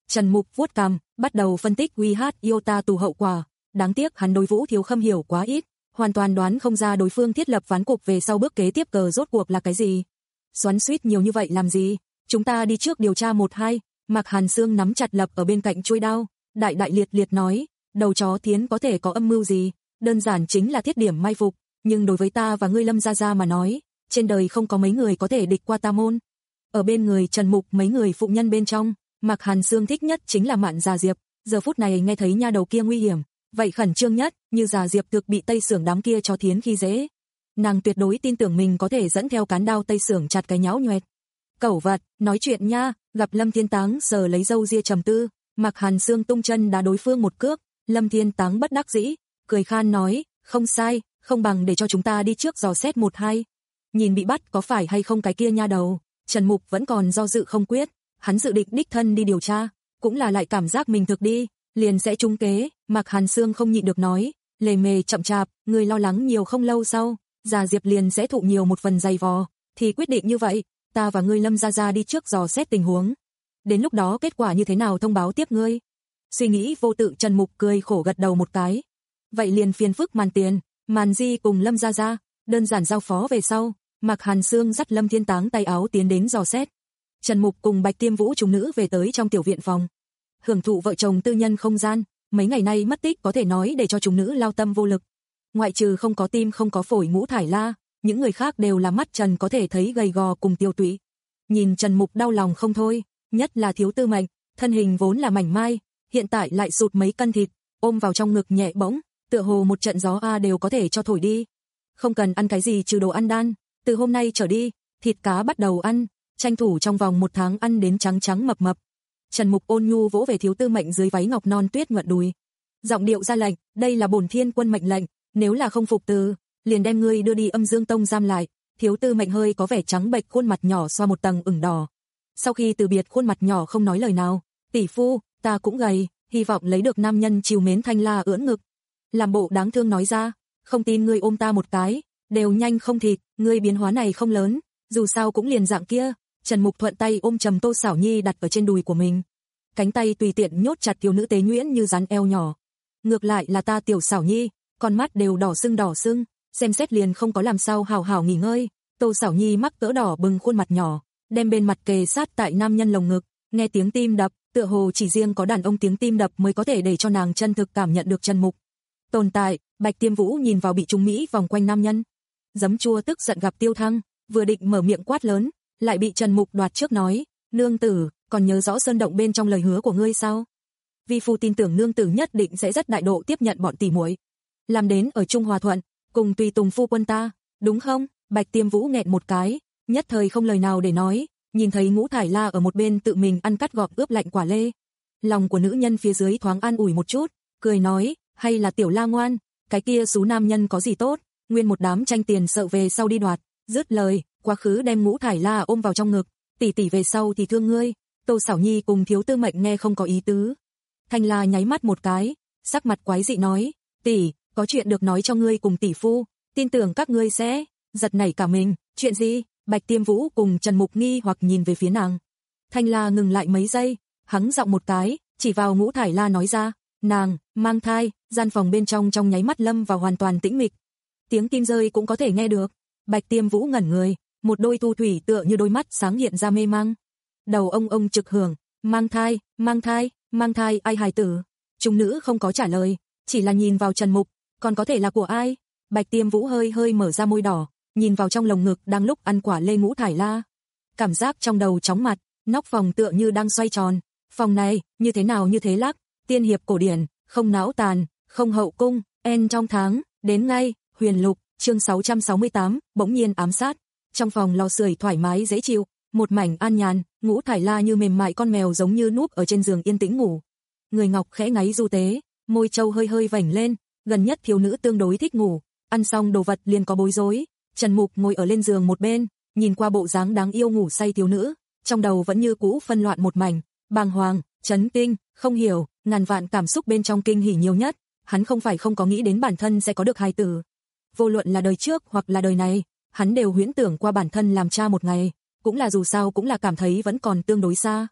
[SPEAKER 2] Trần Mục vuốt cằm, bắt đầu phân tích quy hát iota tù hậu quả. Đáng tiếc hắn đối Vũ Thiếu Khâm hiểu quá ít, hoàn toàn đoán không ra đối phương thiết lập ván cục về sau bước kế tiếp cờ rốt cuộc là cái gì. Xoắn xuýt nhiều như vậy làm gì? Chúng ta đi trước điều tra một hai. Mạc Hàn Sương nắm chặt lập ở bên cạnh chuôi đao, đại đại liệt liệt nói, đầu chó thiến có thể có âm mưu gì? Đơn giản chính là thiết điểm mai phục, nhưng đối với ta và ngươi Lâm gia gia mà nói, trên đời không có mấy người có thể địch qua ta môn. Ở bên người Trần Mục mấy người phụ nhân bên trong, Mạc Hàn Sương thích nhất chính là Mạn Già Diệp, giờ phút này nghe thấy nha đầu kia nguy hiểm, vậy khẩn trương nhất, như Già Diệp thực bị Tây Xưởng đám kia cho thiến khi dễ. Nàng tuyệt đối tin tưởng mình có thể dẫn theo cán đao Tây Xưởng chặt cái nhão nhoẹt. Cẩu vật, nói chuyện nha, gặp Lâm Thiên Táng sờ lấy râu ria trầm tư, Mạc Hàn Sương tung chân đá đối phương một cước, Lâm Thiên Táng bất đắc dĩ, cười khan nói, không sai, không bằng để cho chúng ta đi trước dò xét một hai. Nhìn bị bắt có phải hay không cái kia nha đầu, Trần Mục vẫn còn do dự không quyết, hắn dự định đích thân đi điều tra, cũng là lại cảm giác mình thực đi, liền sẽ trúng kế. Mạc Hàn Sương không nhịn được nói, lề mề chậm chạp, người lo lắng nhiều không lâu sau, Già Diệp liền sẽ thụ nhiều một phần dày vò, thì quyết định như vậy, ta và ngươi Lâm gia gia đi trước dò xét tình huống. Đến lúc đó kết quả như thế nào thông báo tiếp ngươi. Suy nghĩ vô tự Trần Mục cười khổ gật đầu một cái. Vậy liền phiền phức Màn Tiền, Màn Di cùng Lâm gia gia, đơn giản giao phó về sau, Mạc Hàn Sương dắt Lâm Thiên Táng tay áo tiến đến dò xét. Trần Mục cùng Bạch Tiêm Vũ chúng nữ về tới trong tiểu viện phòng, hưởng thụ vợ chồng tư nhân không gian, mấy ngày nay mất tích có thể nói để cho chúng nữ lao tâm vô lực. Ngoại trừ không có tim không có phổi Ngũ Thải La, những người khác đều là mắt Trần có thể thấy gầy gò cùng tiêu tụy. Nhìn Trần Mục đau lòng không thôi, nhất là Thiếu Tư Mệnh, thân hình vốn là mảnh mai, hiện tại lại sụt mấy cân thịt, ôm vào trong ngực nhẹ bỗng, tựa hồ một trận gió a đều có thể cho thổi đi. Không cần ăn cái gì trừ đồ ăn đan, từ hôm nay trở đi, thịt cá bắt đầu ăn, tranh thủ trong vòng một tháng ăn đến trắng trắng mập mập. Trần Mục ôn nhu vỗ về Thiếu Tư Mệnh dưới váy ngọc non tuyết nhuận đùi, giọng điệu ra lệnh, đây là bổn thiên quân mệnh lệnh, nếu là không phục từ, liền đem ngươi đưa đi Âm Dương Tông giam lại. Thiếu Tư Mệnh hơi có vẻ trắng bệch, khuôn mặt nhỏ xoa một tầng ửng đỏ. Sau khi từ biệt khuôn mặt nhỏ không nói lời nào, tỷ phu, ta cũng gầy, hy vọng lấy được nam nhân chiều mến. Thanh La ưỡn ngực, làm bộ đáng thương nói ra, không tin ngươi ôm ta một cái, đều nhanh không thịt, ngươi biến hóa này không lớn, dù sao cũng liền dạng kia. Trần Mục thuận tay ôm trầm Tô Xảo Nhi đặt ở trên đùi của mình, cánh tay tùy tiện nhốt chặt thiếu nữ tế nhuyễn như rắn eo nhỏ. Ngược lại là ta tiểu Xảo Nhi, con mắt đều đỏ sưng đỏ sưng, xem xét liền không có làm sao hào hào nghỉ ngơi. Tô Xảo Nhi mắc cỡ đỏ bừng khuôn mặt nhỏ, đem bên mặt kề sát tại nam nhân lồng ngực, nghe tiếng tim đập, tựa hồ chỉ riêng có đàn ông tiếng tim đập mới có thể để cho nàng chân thực cảm nhận được Trần Mục tồn tại. Bạch Tiêm Vũ nhìn vào bị trúng Mỹ vòng quanh nam nhân, giấm chua tức giận gặp Tiêu Thăng, vừa định mở miệng quát lớn, lại bị Trần Mục đoạt trước nói, nương tử, còn nhớ rõ sơn động bên trong lời hứa của ngươi sao? Vi phu tin tưởng nương tử nhất định sẽ rất đại độ tiếp nhận bọn tỷ muội, làm đến ở chung hòa thuận, cùng tùy tùng phu quân ta, đúng không? Bạch Tiêm Vũ nghẹn một cái, nhất thời không lời nào để nói, nhìn thấy Ngũ Thải La ở một bên tự mình ăn cắt gọt ướp lạnh quả lê, lòng của nữ nhân phía dưới thoáng an ủi một chút, cười nói, hay là tiểu La ngoan, cái kia xú nam nhân có gì tốt, nguyên một đám tranh tiền sợ về sau đi đoạt. Dứt lời, quá khứ đem Ngũ Thải La ôm vào trong ngực, tỷ tỷ về sau thì thương ngươi. Tô Xảo Nhi cùng Thiếu Tư Mệnh nghe không có ý tứ. Thanh La nháy mắt một cái, sắc mặt quái dị nói, tỷ, có chuyện được nói cho ngươi cùng tỷ phu, tin tưởng các ngươi sẽ giật nảy cả mình. Chuyện gì? Bạch Tiêm Vũ cùng Trần Mục nghi hoặc nhìn về phía nàng. Thanh La ngừng lại mấy giây, hắng giọng một cái, chỉ vào Ngũ Thải La nói ra, nàng mang thai. Gian phòng bên trong trong nháy mắt lâm vào hoàn toàn tĩnh mịch, tiếng kim rơi cũng có thể nghe được. Bạch Tiêm Vũ ngẩn người, một đôi thu thủy tựa như đôi mắt sáng hiện ra mê mang. Đầu ông ông trực hưởng, mang thai, mang thai, mang thai ai hài tử? Chúng nữ không có trả lời, chỉ là nhìn vào Trần Mục, còn có thể là của ai? Bạch Tiêm Vũ hơi hơi mở ra môi đỏ, nhìn vào trong lồng ngực đang lúc ăn quả lê Ngũ Thải La. Cảm giác trong đầu chóng mặt, nóc phòng tựa như đang xoay tròn. Phòng này, như thế nào như thế lắc, tiên hiệp cổ điển, không não tàn, không hậu cung, en trong tháng, đến ngay, huyền lục, chương sáu trăm sáu mươi tám, bỗng nhiên ám sát. Trong phòng lò sưởi thoải mái dễ chịu, một mảnh an nhàn, Ngũ Thải La như mềm mại con mèo giống như núp ở trên giường yên tĩnh ngủ. Người ngọc khẽ ngáy du tế, môi trâu hơi hơi vảnh lên, gần nhất thiếu nữ tương đối thích ngủ, ăn xong đồ vật liền có bối rối. Trần Mục ngồi ở lên giường một bên, nhìn qua bộ dáng đáng yêu ngủ say thiếu nữ, trong đầu vẫn như cũ phân loạn một mảnh, bàng hoàng, chấn kinh, không hiểu, ngàn vạn cảm xúc bên trong kinh hỉ nhiều nhất, hắn không phải không có nghĩ đến bản thân sẽ có được hài tử. Vô luận là đời trước hoặc là đời này, hắn đều huyễn tưởng qua bản thân làm cha một ngày, cũng là dù sao cũng là cảm thấy vẫn còn tương đối xa.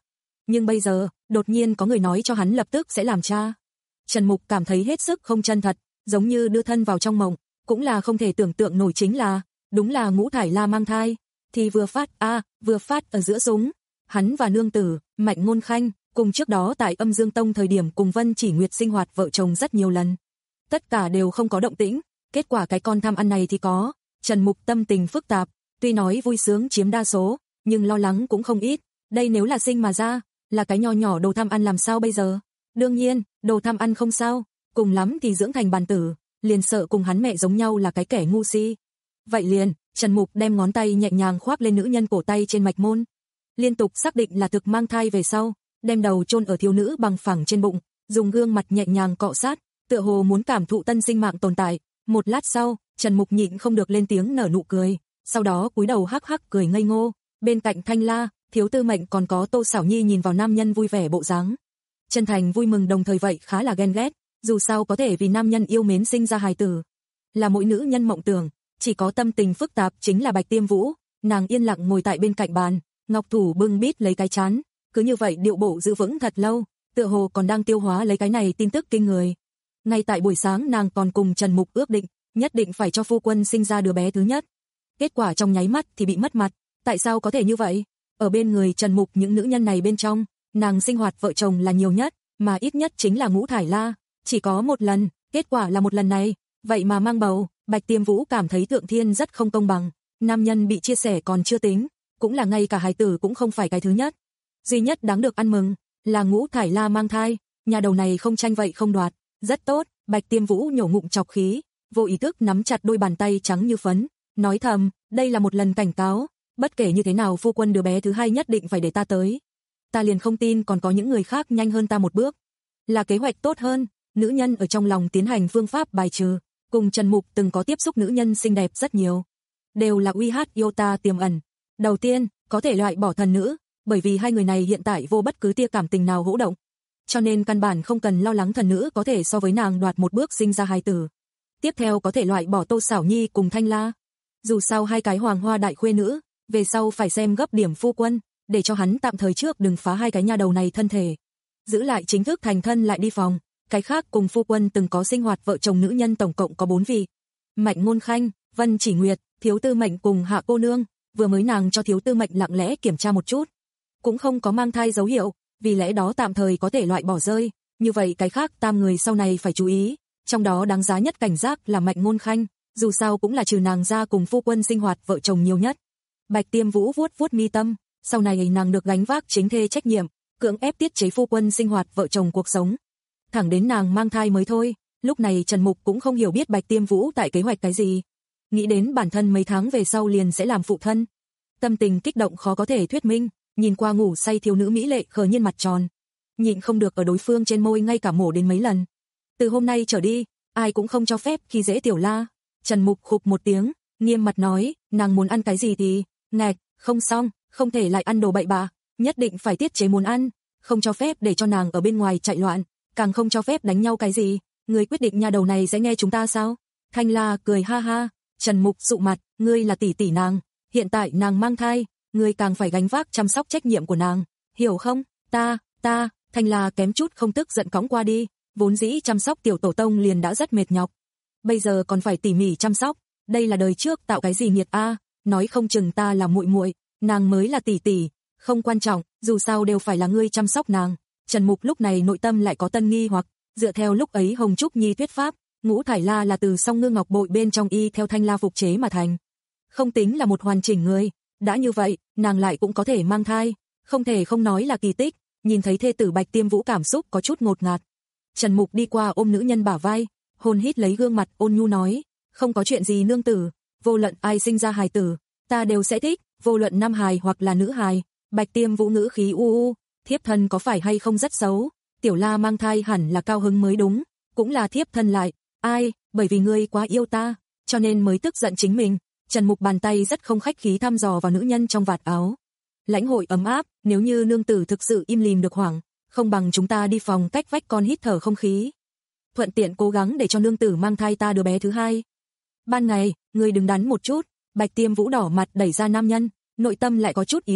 [SPEAKER 2] nhưng bây giờ, đột nhiên có người nói cho hắn lập tức sẽ làm cha. Trần Mục cảm thấy hết sức không chân thật, giống như đưa thân vào trong mộng, cũng là không thể tưởng tượng nổi chính là, đúng là Ngũ Thải La mang thai, thì vừa phát a, à, vừa phát ở giữa súng. Hắn và nương tử, Mạnh Ngôn Khanh, cùng trước đó tại Âm Dương Tông thời điểm cùng Vân Chỉ Nguyệt sinh hoạt vợ chồng rất nhiều lần. Tất cả đều không có động tĩnh, kết quả cái con tham ăn này thì có. Trần Mục tâm tình phức tạp, tuy nói vui sướng chiếm đa số, nhưng lo lắng cũng không ít. Đây nếu là sinh mà ra, là cái nho nhỏ đồ tham ăn làm sao bây giờ? Đương nhiên, đồ tham ăn không sao, cùng lắm thì dưỡng thành bàn tử, liền sợ cùng hắn mẹ giống nhau là cái kẻ ngu si. Vậy liền, Trần Mục đem ngón tay nhẹ nhàng khoác lên nữ nhân cổ tay trên mạch môn. Liên tục xác định là thực mang thai về sau, đem đầu chôn ở thiếu nữ bằng phẳng trên bụng, dùng gương mặt nhẹ nhàng cọ sát, tựa hồ muốn cảm thụ tân sinh mạng tồn tại. Một lát sau, Trần Mục nhịn không được lên tiếng nở nụ cười, sau đó cúi đầu hắc hắc cười ngây ngô. Bên cạnh Thanh La, Thiếu Tư Mệnh còn có Tô Sảo Nhi nhìn vào nam nhân vui vẻ bộ dáng, chân thành vui mừng đồng thời vậy khá là ghen ghét, dù sao có thể vì nam nhân yêu mến sinh ra hài tử, là mỗi nữ nhân mộng tưởng. Chỉ có tâm tình phức tạp chính là Bạch Tiêm Vũ, nàng yên lặng ngồi tại bên cạnh bàn, ngọc thủ bưng bít lấy cái chán, cứ như vậy điệu bộ giữ vững thật lâu, tựa hồ còn đang tiêu hóa lấy cái này tin tức kinh người. Ngay tại buổi sáng nàng còn cùng Trần Mục ước định, nhất định phải cho phu quân sinh ra đứa bé thứ nhất. Kết quả trong nháy mắt thì bị mất mặt, tại sao có thể như vậy? Ở bên người Trần Mục những nữ nhân này bên trong, nàng sinh hoạt vợ chồng là nhiều nhất, mà ít nhất chính là Ngũ Thải La, chỉ có một lần, kết quả là một lần này, vậy mà mang bầu. Bạch Tiêm Vũ cảm thấy Thượng Thiên rất không công bằng, nam nhân bị chia sẻ còn chưa tính, cũng là ngay cả hài tử cũng không phải cái thứ nhất. Duy nhất đáng được ăn mừng là Ngũ Thải La mang thai, nhà đầu này không tranh vậy không đoạt, rất tốt. Bạch Tiêm Vũ nhổ ngụm chọc khí, vô ý thức nắm chặt đôi bàn tay trắng như phấn, nói thầm, đây là một lần cảnh cáo, bất kể như thế nào phu quân đứa bé thứ hai nhất định phải để ta tới. Ta liền không tin còn có những người khác nhanh hơn ta một bước. Là kế hoạch tốt hơn, nữ nhân ở trong lòng tiến hành phương pháp bài trừ. Cùng Trần Mục từng có tiếp xúc nữ nhân xinh đẹp rất nhiều, đều là uy hát yêu ta tiềm ẩn. Đầu tiên, có thể loại bỏ thần nữ, bởi vì hai người này hiện tại vô bất cứ tia cảm tình nào hỗ động, cho nên căn bản không cần lo lắng thần nữ có thể so với nàng đoạt một bước sinh ra hài tử. Tiếp theo có thể loại bỏ Tô Sảo Nhi cùng Thanh La. Dù sao hai cái hoàng hoa đại khuê nữ, về sau phải xem gấp điểm phu quân, để cho hắn tạm thời trước đừng phá hai cái nha đầu này thân thể. Giữ lại chính thức thành thân lại đi phòng. Cái khác cùng phu quân từng có sinh hoạt vợ chồng nữ nhân tổng cộng có bốn vị. Mạnh Ngôn Khanh, Vân Chỉ Nguyệt, Thiếu Tư Mệnh cùng Hạ cô nương, vừa mới nàng cho Thiếu Tư Mệnh lặng lẽ kiểm tra một chút, cũng không có mang thai dấu hiệu, vì lẽ đó tạm thời có thể loại bỏ rơi. Như vậy cái khác tam người sau này phải chú ý, trong đó đáng giá nhất cảnh giác là Mạnh Ngôn Khanh, dù sao cũng là trừ nàng ra cùng phu quân sinh hoạt vợ chồng nhiều nhất. Bạch Tiêm Vũ vuốt vuốt mi tâm, sau này nàng được gánh vác chính thê trách nhiệm, cưỡng ép tiết chế phu quân sinh hoạt vợ chồng cuộc sống. Thẳng đến nàng mang thai mới thôi. Lúc này Trần Mục cũng không hiểu biết Bạch Tiêm Vũ tại kế hoạch cái gì, nghĩ đến bản thân mấy tháng về sau liền sẽ làm phụ thân, tâm tình kích động khó có thể thuyết minh. Nhìn qua ngủ say thiếu nữ mỹ lệ khờ nhiên mặt tròn, nhịn không được ở đối phương trên môi ngay cả mổ đến mấy lần. Từ hôm nay trở đi, ai cũng không cho phép khi dễ Tiểu La. Trần Mục khục một tiếng, nghiêm mặt nói, nàng muốn ăn cái gì thì, ngạch, không xong, không thể lại ăn đồ bậy bạ, nhất định phải tiết chế muốn ăn, không cho phép để cho nàng ở bên ngoài chạy loạn, càng không cho phép đánh nhau cái gì. Ngươi quyết định nhà đầu này sẽ nghe chúng ta sao? Thanh La cười ha ha. Trần Mục sụ mặt, ngươi là tỷ tỷ nàng, hiện tại nàng mang thai, ngươi càng phải gánh vác chăm sóc trách nhiệm của nàng, hiểu không? Ta, ta, Thanh La kém chút không tức giận cõng qua đi, vốn dĩ chăm sóc tiểu tổ tông liền đã rất mệt nhọc, bây giờ còn phải tỉ mỉ chăm sóc, đây là đời trước tạo cái gì nghiệt a, à? Nói không chừng ta là muội muội, nàng mới là tỷ tỷ, không quan trọng, dù sao đều phải là ngươi chăm sóc nàng. Trần Mục lúc này nội tâm lại có tân nghi hoặc, dựa theo lúc ấy Hồng Trúc Nhi thuyết pháp, Ngũ Thải La là từ song ngư ngọc bội bên trong y theo Thanh La phục chế mà thành, không tính là một hoàn chỉnh người. Đã như vậy, nàng lại cũng có thể mang thai, không thể không nói là kỳ tích. Nhìn thấy thê tử Bạch Tiêm Vũ cảm xúc có chút ngột ngạt, Trần Mục đi qua ôm nữ nhân bả vai, hôn hít lấy gương mặt ôn nhu nói, không có chuyện gì nương tử, vô luận ai sinh ra hài tử, ta đều sẽ thích, vô luận nam hài hoặc là nữ hài. Bạch Tiêm Vũ ngữ khí u u, thiếp thân có phải hay không rất xấu, Tiểu La mang thai hẳn là cao hứng mới đúng, cũng là thiếp thân lại, ai, bởi vì ngươi quá yêu ta, cho nên mới tức giận chính mình. Trần Mục bàn tay rất không khách khí thăm dò vào nữ nhân trong vạt áo. Lãnh hội ấm áp, nếu như nương tử thực sự im lìm được hoảng, không bằng chúng ta đi phòng cách vách con hít thở không khí, thuận tiện cố gắng để cho nương tử mang thai ta đứa bé thứ hai. Ban ngày, ngươi đừng đắn một chút. Bạch Tiêm Vũ đỏ mặt đẩy ra nam nhân, nội tâm lại có chút ý động,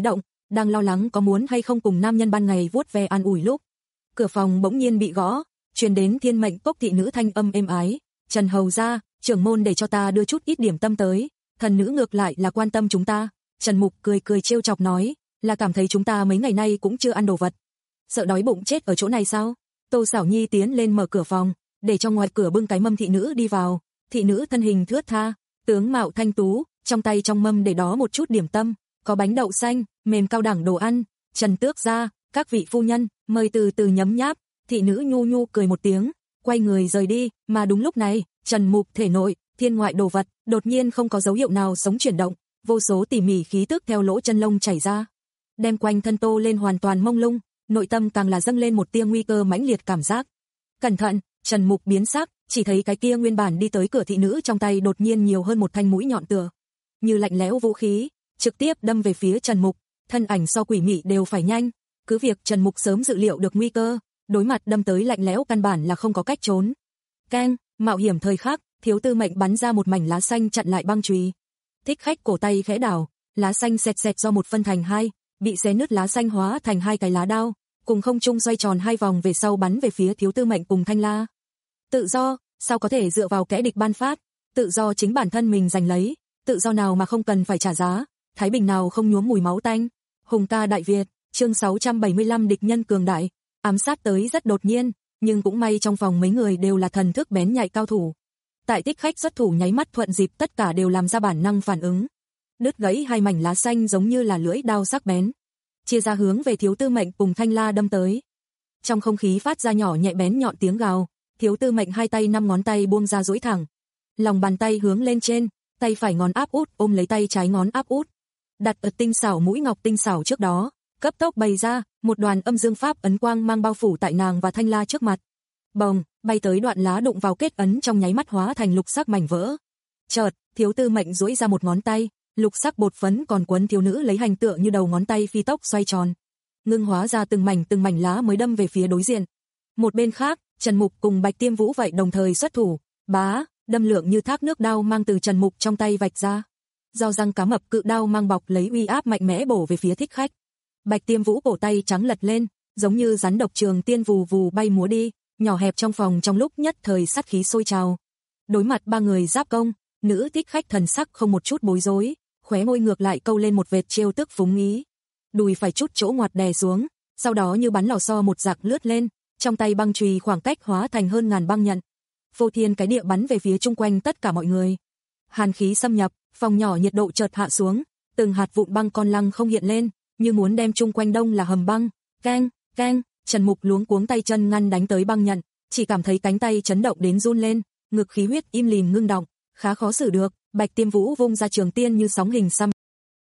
[SPEAKER 2] đang lo lắng có muốn hay không cùng nam nhân ban ngày vuốt ve an ủi lúc. Cửa phòng bỗng nhiên bị gõ, truyền đến Thiên Mệnh Cốc thị nữ thanh âm êm ái, "Trần hầu gia, trưởng môn để cho ta đưa chút ít điểm tâm tới." Thần nữ ngược lại là quan tâm chúng ta. Trần Mục cười cười trêu chọc nói, là cảm thấy chúng ta mấy ngày nay cũng chưa ăn đồ vật. Sợ đói bụng chết ở chỗ này sao? Tô Sảo Nhi tiến lên mở cửa phòng, để cho ngoài cửa bưng cái mâm thị nữ đi vào. Thị nữ thân hình thướt tha, tướng mạo thanh tú, trong tay trong mâm để đó một chút điểm tâm, có bánh đậu xanh, mềm cao đẳng đồ ăn. Trần tước gia, các vị phu nhân, mời từ từ nhấm nháp. Thị nữ nhu nhu cười một tiếng, quay người rời đi, mà đúng lúc này, Trần Mục thể nội, thiên ngoại đồ vật, đột nhiên không có dấu hiệu nào sống chuyển động, vô số tỉ mỉ khí tức theo lỗ chân lông chảy ra, đem quanh thân Tô lên hoàn toàn mông lung, nội tâm càng là dâng lên một tia nguy cơ mãnh liệt cảm giác. Cẩn thận, Trần Mục biến sắc, chỉ thấy cái kia nguyên bản đi tới cửa thị nữ trong tay đột nhiên nhiều hơn một thanh mũi nhọn tựa như lạnh lẽo vũ khí, trực tiếp đâm về phía Trần Mục, thân ảnh so quỷ mị đều phải nhanh, cứ việc Trần Mục sớm dự liệu được nguy cơ, đối mặt đâm tới lạnh lẽo căn bản là không có cách trốn. Keng, mạo hiểm thời khắc, Thiếu Tư Mệnh bắn ra một mảnh lá xanh chặn lại băng chùy. Thích Khách cổ tay khẽ đảo, lá xanh xẹt xẹt do một phân thành hai, bị xé nứt lá xanh hóa thành hai cái lá đao, cùng không trung xoay tròn hai vòng về sau bắn về phía Thiếu Tư Mệnh cùng Thanh La. Tự do, sao có thể dựa vào kẻ địch ban phát, tự do chính bản thân mình giành lấy, tự do nào mà không cần phải trả giá, thái bình nào không nhuốm mùi máu tanh. Hùng ca Đại Việt, chương sáu trăm bảy mươi lăm địch nhân cường đại, ám sát tới rất đột nhiên, nhưng cũng may trong phòng mấy người đều là thần thức bén nhạy cao thủ. Tại Thích Khách xuất thủ nháy mắt thuận dịp tất cả đều làm ra bản năng phản ứng. Đứt gãy hai mảnh lá xanh giống như là lưỡi đao sắc bén, chia ra hướng về Thiếu Tư Mệnh cùng Thanh La đâm tới. Trong không khí phát ra nhỏ nhẹ bén nhọn tiếng gào, Thiếu Tư Mệnh hai tay năm ngón tay buông ra duỗi thẳng, lòng bàn tay hướng lên trên, tay phải ngón áp út ôm lấy tay trái ngón áp út, đặt ở tinh xảo mũi ngọc tinh xảo trước đó, cấp tốc bày ra, một đoàn âm dương pháp ấn quang mang bao phủ tại nàng và Thanh La trước mặt. Bồng, bay tới đoạn lá đụng vào kết ấn trong nháy mắt hóa thành lục sắc mảnh vỡ. Chợt, Thiếu Tư Mệnh duỗi ra một ngón tay, lục sắc bột phấn còn quấn thiếu nữ lấy hành tựa như đầu ngón tay phi tốc xoay tròn, ngưng hóa ra từng mảnh từng mảnh lá mới đâm về phía đối diện. Một bên khác, Trần Mục cùng Bạch Tiêm Vũ vậy đồng thời xuất thủ, bá, đâm lượng như thác nước đao mang từ Trần Mục trong tay vạch ra. Do răng cá mập cự đao mang bọc lấy uy áp mạnh mẽ bổ về phía Thích Khách. Bạch Tiêm Vũ cổ tay trắng lật lên, giống như rắn độc trường tiên vù vù bay múa đi, nhỏ hẹp trong phòng trong lúc nhất thời sát khí sôi trào. Đối mặt ba người giáp công, nữ Thích Khách thần sắc không một chút bối rối, khóe môi ngược lại câu lên một vệt trêu tức phúng ý. Đùi phải chút chỗ ngoặt đè xuống, sau đó như bắn lò xo một giặc lướt lên, trong tay băng chùy khoảng cách hóa thành hơn ngàn băng nhận. Vô thiên cái địa bắn về phía chung quanh tất cả mọi người. Hàn khí xâm nhập, phòng nhỏ nhiệt độ chợt hạ xuống, từng hạt vụn băng con lăng không hiện lên, như muốn đem chung quanh đông là hầm băng. Keng, keng, Trần Mục luống cuống tay chân ngăn đánh tới băng nhận, chỉ cảm thấy cánh tay chấn động đến run lên, ngực khí huyết im lìm ngưng động, khá khó xử được. Bạch Tiêm Vũ vung ra trường tiên như sóng hình xăm.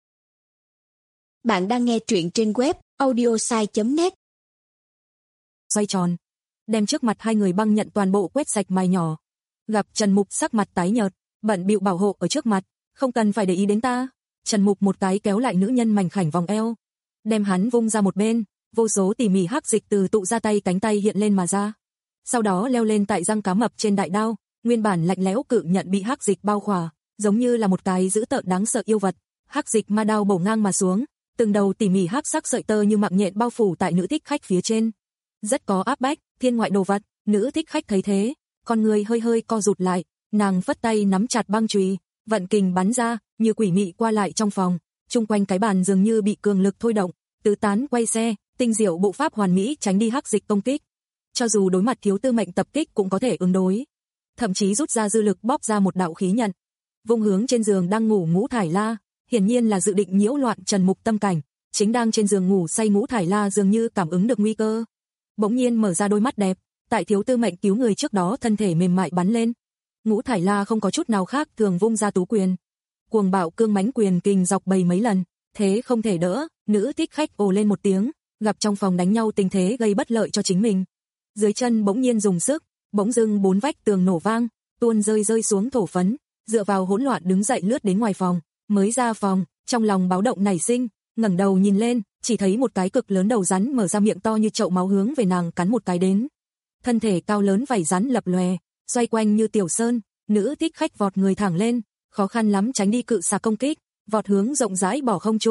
[SPEAKER 3] Bạn đang nghe truyện trên web audiosai chấm net.
[SPEAKER 2] Xoay tròn, đem trước mặt hai người băng nhận toàn bộ quét sạch mài nhỏ. Gặp Trần Mục sắc mặt tái nhợt, bận bịu bảo hộ ở trước mặt, không cần phải để ý đến ta. Trần Mục một cái kéo lại nữ nhân mảnh khảnh vòng eo, đem hắn vung ra một bên, vô số tỉ mỉ hắc dịch từ tụ ra tay cánh tay hiện lên mà ra. Sau đó leo lên tại răng cá mập trên đại đao, nguyên bản lạnh lẽo cự nhận bị hắc dịch bao khỏa, giống như là một cái dữ tợn đáng sợ yêu vật. Hắc dịch ma đao bổ ngang mà xuống, từng đầu tỉ mỉ hắc sắc sợi tơ như mạng nhện bao phủ tại nữ Thích Khách phía trên. Rất có áp bách, thiên ngoại đồ vật. Nữ Thích Khách thấy thế, con người hơi hơi co rụt lại, nàng phất tay nắm chặt băng chùy, vận kình bắn ra, như quỷ mị qua lại trong phòng, chung quanh cái bàn dường như bị cường lực thôi động, tứ tán quay xe, tinh diệu bộ pháp hoàn mỹ tránh đi hắc dịch công kích. Cho dù đối mặt Thiếu Tư Mệnh tập kích cũng có thể ứng đối, thậm chí rút ra dư lực bóp ra một đạo khí nhận, vung hướng trên giường đang ngủ Ngũ Thải La, hiển nhiên là dự định nhiễu loạn Trần Mục tâm cảnh. Chính đang trên giường ngủ say Ngũ Thải La dường như cảm ứng được nguy cơ, bỗng nhiên mở ra đôi mắt đẹp, tại Thiếu Tư Mệnh cứu người trước đó thân thể mềm mại bắn lên. Ngũ Thải La không có chút nào khác thường vung ra tú quyền, cuồng bạo cương mãnh quyền kình dọc bầy mấy lần, thế không thể đỡ. Nữ Thích Khách ồ lên một tiếng, gặp trong phòng đánh nhau tình thế gây bất lợi cho chính mình, dưới chân bỗng nhiên dùng sức, bỗng dưng bốn vách tường nổ vang, tuôn rơi rơi xuống thổ phấn, dựa vào hỗn loạn đứng dậy lướt đến ngoài phòng. Mới ra phòng, trong lòng báo động nảy sinh, ngẩng đầu nhìn lên, chỉ thấy một cái cực lớn đầu rắn mở ra miệng to như chậu máu hướng về nàng cắn một cái đến. Thân thể cao lớn vảy rắn lập lòe, xoay quanh như tiểu sơn. Nữ Thích Khách vọt người thẳng lên, khó khăn lắm tránh đi cự xà công kích, vọt hướng rộng rãi bỏ không trung,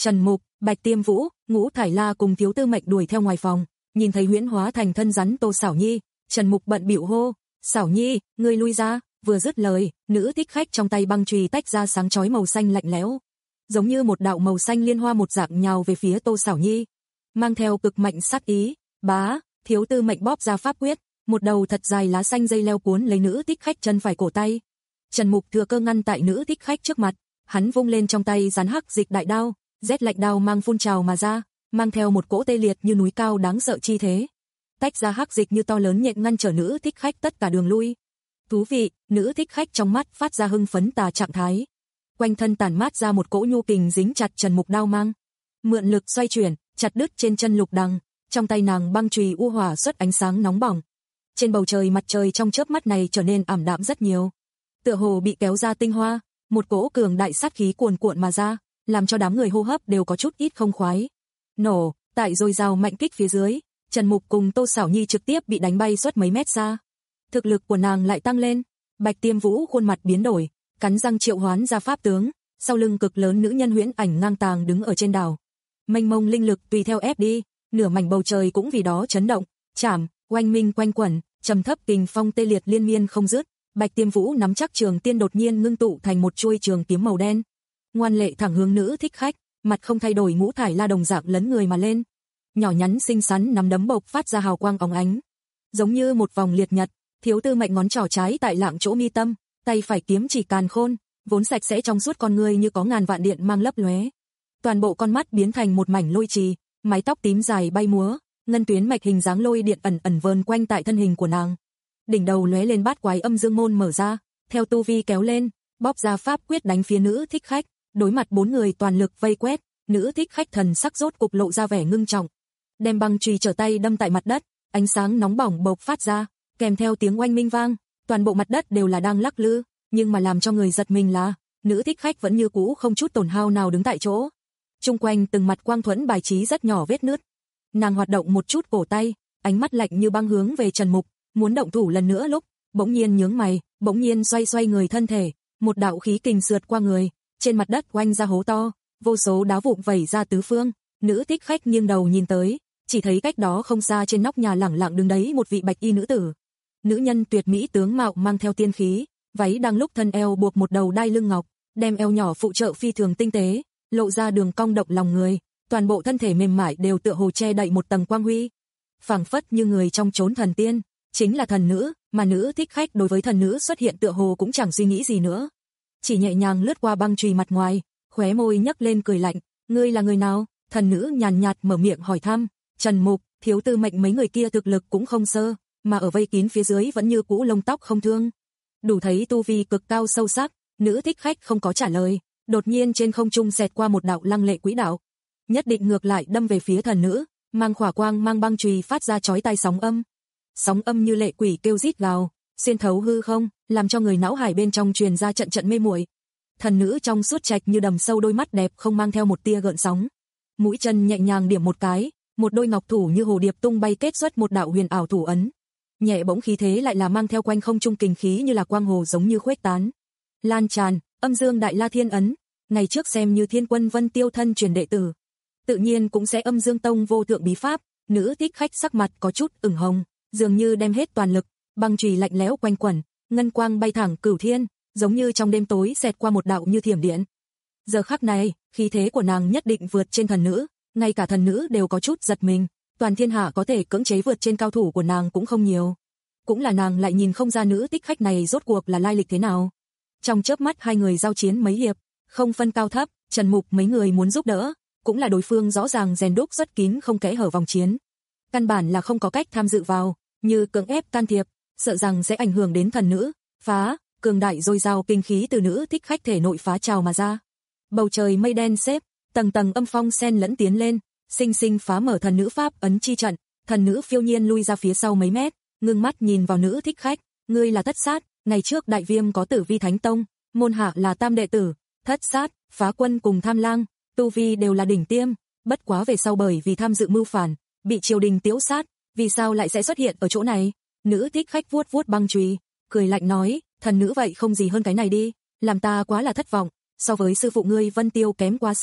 [SPEAKER 2] Trần Mục, Bạch Tiêm Vũ, Ngũ Thải La cùng Thiếu Tư Mệnh đuổi theo ngoài phòng, nhìn thấy huyễn hóa thành thân rắn Tô Xảo Nhi, Trần Mục bận bịu hô, "Xảo Nhi, ngươi lui ra." Vừa dứt lời, nữ thích khách trong tay băng chùy tách ra sáng chói màu xanh lạnh lẽo, giống như một đạo màu xanh liên hoa một dạng nhào về phía Tô Xảo Nhi, mang theo cực mạnh sát ý. Bá, Thiếu Tư Mệnh bóp ra pháp quyết, một đầu thật dài lá xanh dây leo cuốn lấy nữ thích khách chân phải cổ tay. Trần Mục thừa cơ ngăn tại nữ thích khách trước mặt, hắn vung lên trong tay rắn hắc dịch đại đao, rét lạnh đao mang phun trào mà ra, mang theo một cỗ tê liệt như núi cao đáng sợ chi thế. Tách ra hắc dịch như to lớn nhện ngăn trở nữ thích khách tất cả đường lui. Thú vị, nữ thích khách trong mắt phát ra hưng phấn tà trạng thái. Quanh thân tản mát ra một cỗ nhu kình dính chặt Trần Mục đao mang. Mượn lực xoay chuyển, chặt đứt trên chân Lục Đằng, trong tay nàng băng chùy u hỏa xuất ánh sáng nóng bỏng. Trên bầu trời mặt trời trong chớp mắt này trở nên ảm đạm rất nhiều. Tựa hồ bị kéo ra tinh hoa, một cỗ cường đại sát khí cuồn cuộn mà ra, làm cho đám người hô hấp đều có chút ít không khoái. Nổ, tại dồi dào mạnh kích phía dưới, Trần Mục cùng Tô Xảo Nhi trực tiếp bị đánh bay suốt mấy mét xa. Thực lực của nàng lại tăng lên, Bạch Tiêm Vũ khuôn mặt biến đổi, cắn răng triệu hoán ra pháp tướng, sau lưng cực lớn nữ nhân huyễn ảnh ngang tàng đứng ở trên đảo. Mênh mông linh lực tùy theo ép đi, nửa mảnh bầu trời cũng vì đó chấn động, chảm, oanh minh quanh quẩn, trầm thấp kình phong tê liệt liên miên không dứt. Bạch Tiêm Vũ nắm chắc trường tiên đột nhiên ngưng tụ thành một chuôi trường kiếm màu đen, ngoan lệ thẳng hướng nữ thích khách, mặt không thay đổi Ngũ Thải La đồng dạng lấn người mà lên. Nhỏ nhắn xinh xắn nắm đấm bộc phát ra hào quang óng ánh, giống như một vòng liệt nhật. Thiếu Tư Mệnh ngón trỏ trái tại lạng chỗ mi tâm, tay phải kiếm chỉ càn khôn, vốn sạch sẽ trong suốt con người như có ngàn vạn điện mang lấp lóe. Toàn bộ con mắt biến thành một mảnh lôi trì, mái tóc tím dài bay múa, ngân tuyến mạch hình dáng lôi điện ẩn ẩn vờn quanh tại thân hình của nàng. Đỉnh đầu lóe lên bát quái âm dương môn mở ra, theo tu vi kéo lên, bóp ra pháp quyết đánh phía nữ thích khách, đối mặt bốn người toàn lực vây quét, nữ thích khách thần sắc rốt cục lộ ra vẻ ngưng trọng, đem băng chùy trở tay đâm tại mặt đất, ánh sáng nóng bỏng bộc phát ra, kèm theo tiếng oanh minh vang, toàn bộ mặt đất đều là đang lắc lư, nhưng mà làm cho người giật mình là, nữ thích khách vẫn như cũ không chút tổn hao nào đứng tại chỗ. Chung quanh từng mặt quang thuẫn bài trí rất nhỏ vết nứt. Nàng hoạt động một chút cổ tay, ánh mắt lạnh như băng hướng về Trần Mục, muốn động thủ lần nữa lúc, bỗng nhiên nhướng mày, bỗng nhiên xoay xoay người thân thể, một đạo khí kình sượt qua người, trên mặt đất oanh ra hố to, vô số đá vụn vẩy ra tứ phương. Nữ thích khách nghiêng đầu nhìn tới, chỉ thấy cách đó không xa trên nóc nhà lẳng lặng đứng đấy một vị bạch y nữ tử. Nữ nhân tuyệt mỹ tướng mạo mang theo tiên khí, váy đang lúc thân eo buộc một đầu đai lưng ngọc, đem eo nhỏ phụ trợ phi thường tinh tế, lộ ra đường cong động lòng người, toàn bộ thân thể mềm mại đều tựa hồ che đậy một tầng quang huy, phảng phất như người trong chốn thần tiên, chính là thần nữ, mà nữ thích khách đối với thần nữ xuất hiện tựa hồ cũng chẳng suy nghĩ gì nữa, chỉ nhẹ nhàng lướt qua băng chùy mặt ngoài, khóe môi nhấc lên cười lạnh, "Ngươi là người nào?" Thần nữ nhàn nhạt mở miệng hỏi thăm. Trần Mục, Thiếu Tư Mệnh mấy người kia thực lực cũng không sơ, mà ở vây kín phía dưới vẫn như cũ lông tóc không thương, đủ thấy tu vi cực cao sâu sắc. Nữ thích khách không có trả lời, đột nhiên trên không trung xẹt qua một đạo lăng lệ quỹ đạo, nhất định ngược lại đâm về phía thần nữ, mang khỏa quang mang băng chùy phát ra chói tai sóng âm. Sóng âm như lệ quỷ kêu rít gào, xuyên thấu hư không, làm cho người não hải bên trong truyền ra trận trận mê muội. Thần nữ trong suốt trạch như đầm sâu đôi mắt đẹp không mang theo một tia gợn sóng, mũi chân nhẹ nhàng điểm một cái, một đôi ngọc thủ như hồ điệp tung bay kết xuất một đạo huyền ảo thủ ấn. Nhẹ bỗng khí thế lại là mang theo quanh không trung kình khí như là quang hồ giống như khuếch tán, lan tràn, Âm Dương Đại La Thiên ấn, ngày trước xem như Thiên Quân Vân Tiêu thân truyền đệ tử, tự nhiên cũng sẽ Âm Dương Tông vô thượng bí pháp. Nữ thích khách sắc mặt có chút ửng hồng, dường như đem hết toàn lực, băng chùy lạnh lẽo quanh quẩn, ngân quang bay thẳng cửu thiên, giống như trong đêm tối xẹt qua một đạo như thiểm điện. Giờ khắc này, khí thế của nàng nhất định vượt trên thần nữ, ngay cả thần nữ đều có chút giật mình, toàn thiên hạ có thể cưỡng chế vượt trên cao thủ của nàng cũng không nhiều. Cũng là nàng lại nhìn không ra nữ thích khách này rốt cuộc là lai lịch thế nào. Trong chớp mắt hai người giao chiến mấy hiệp, không phân cao thấp, Trần Mục mấy người muốn giúp đỡ, cũng là đối phương rõ ràng rèn đúc rất kín không kẽ hở vòng chiến. Căn bản là không có cách tham dự vào, như cưỡng ép can thiệp, sợ rằng sẽ ảnh hưởng đến thần nữ. Phá, cường đại dồi dào kinh khí từ nữ thích khách thể nội phá trào mà ra. Bầu trời mây đen xếp, tầng tầng âm phong xen lẫn tiến lên, sinh sinh phá mở thần nữ pháp ấn chi trận. Thần nữ phiêu nhiên lui ra phía sau mấy mét, ngưng mắt nhìn vào nữ thích khách, "Ngươi là Thất Sát, ngày trước Đại Viêm có Tử Vi Thánh Tông, môn hạ là tam đệ tử, Thất Sát, Phá Quân cùng Tham Lang, tu vi đều là đỉnh tiêm, bất quá về sau bởi vì tham dự mưu phản, bị triều đình tiễu sát, vì sao lại sẽ xuất hiện ở chỗ này?" Nữ thích khách vuốt vuốt băng chùy, cười lạnh nói, "Thần nữ vậy không gì hơn cái này đi, làm ta quá là thất vọng, so với sư phụ ngươi Vân Tiêu kém quá xa,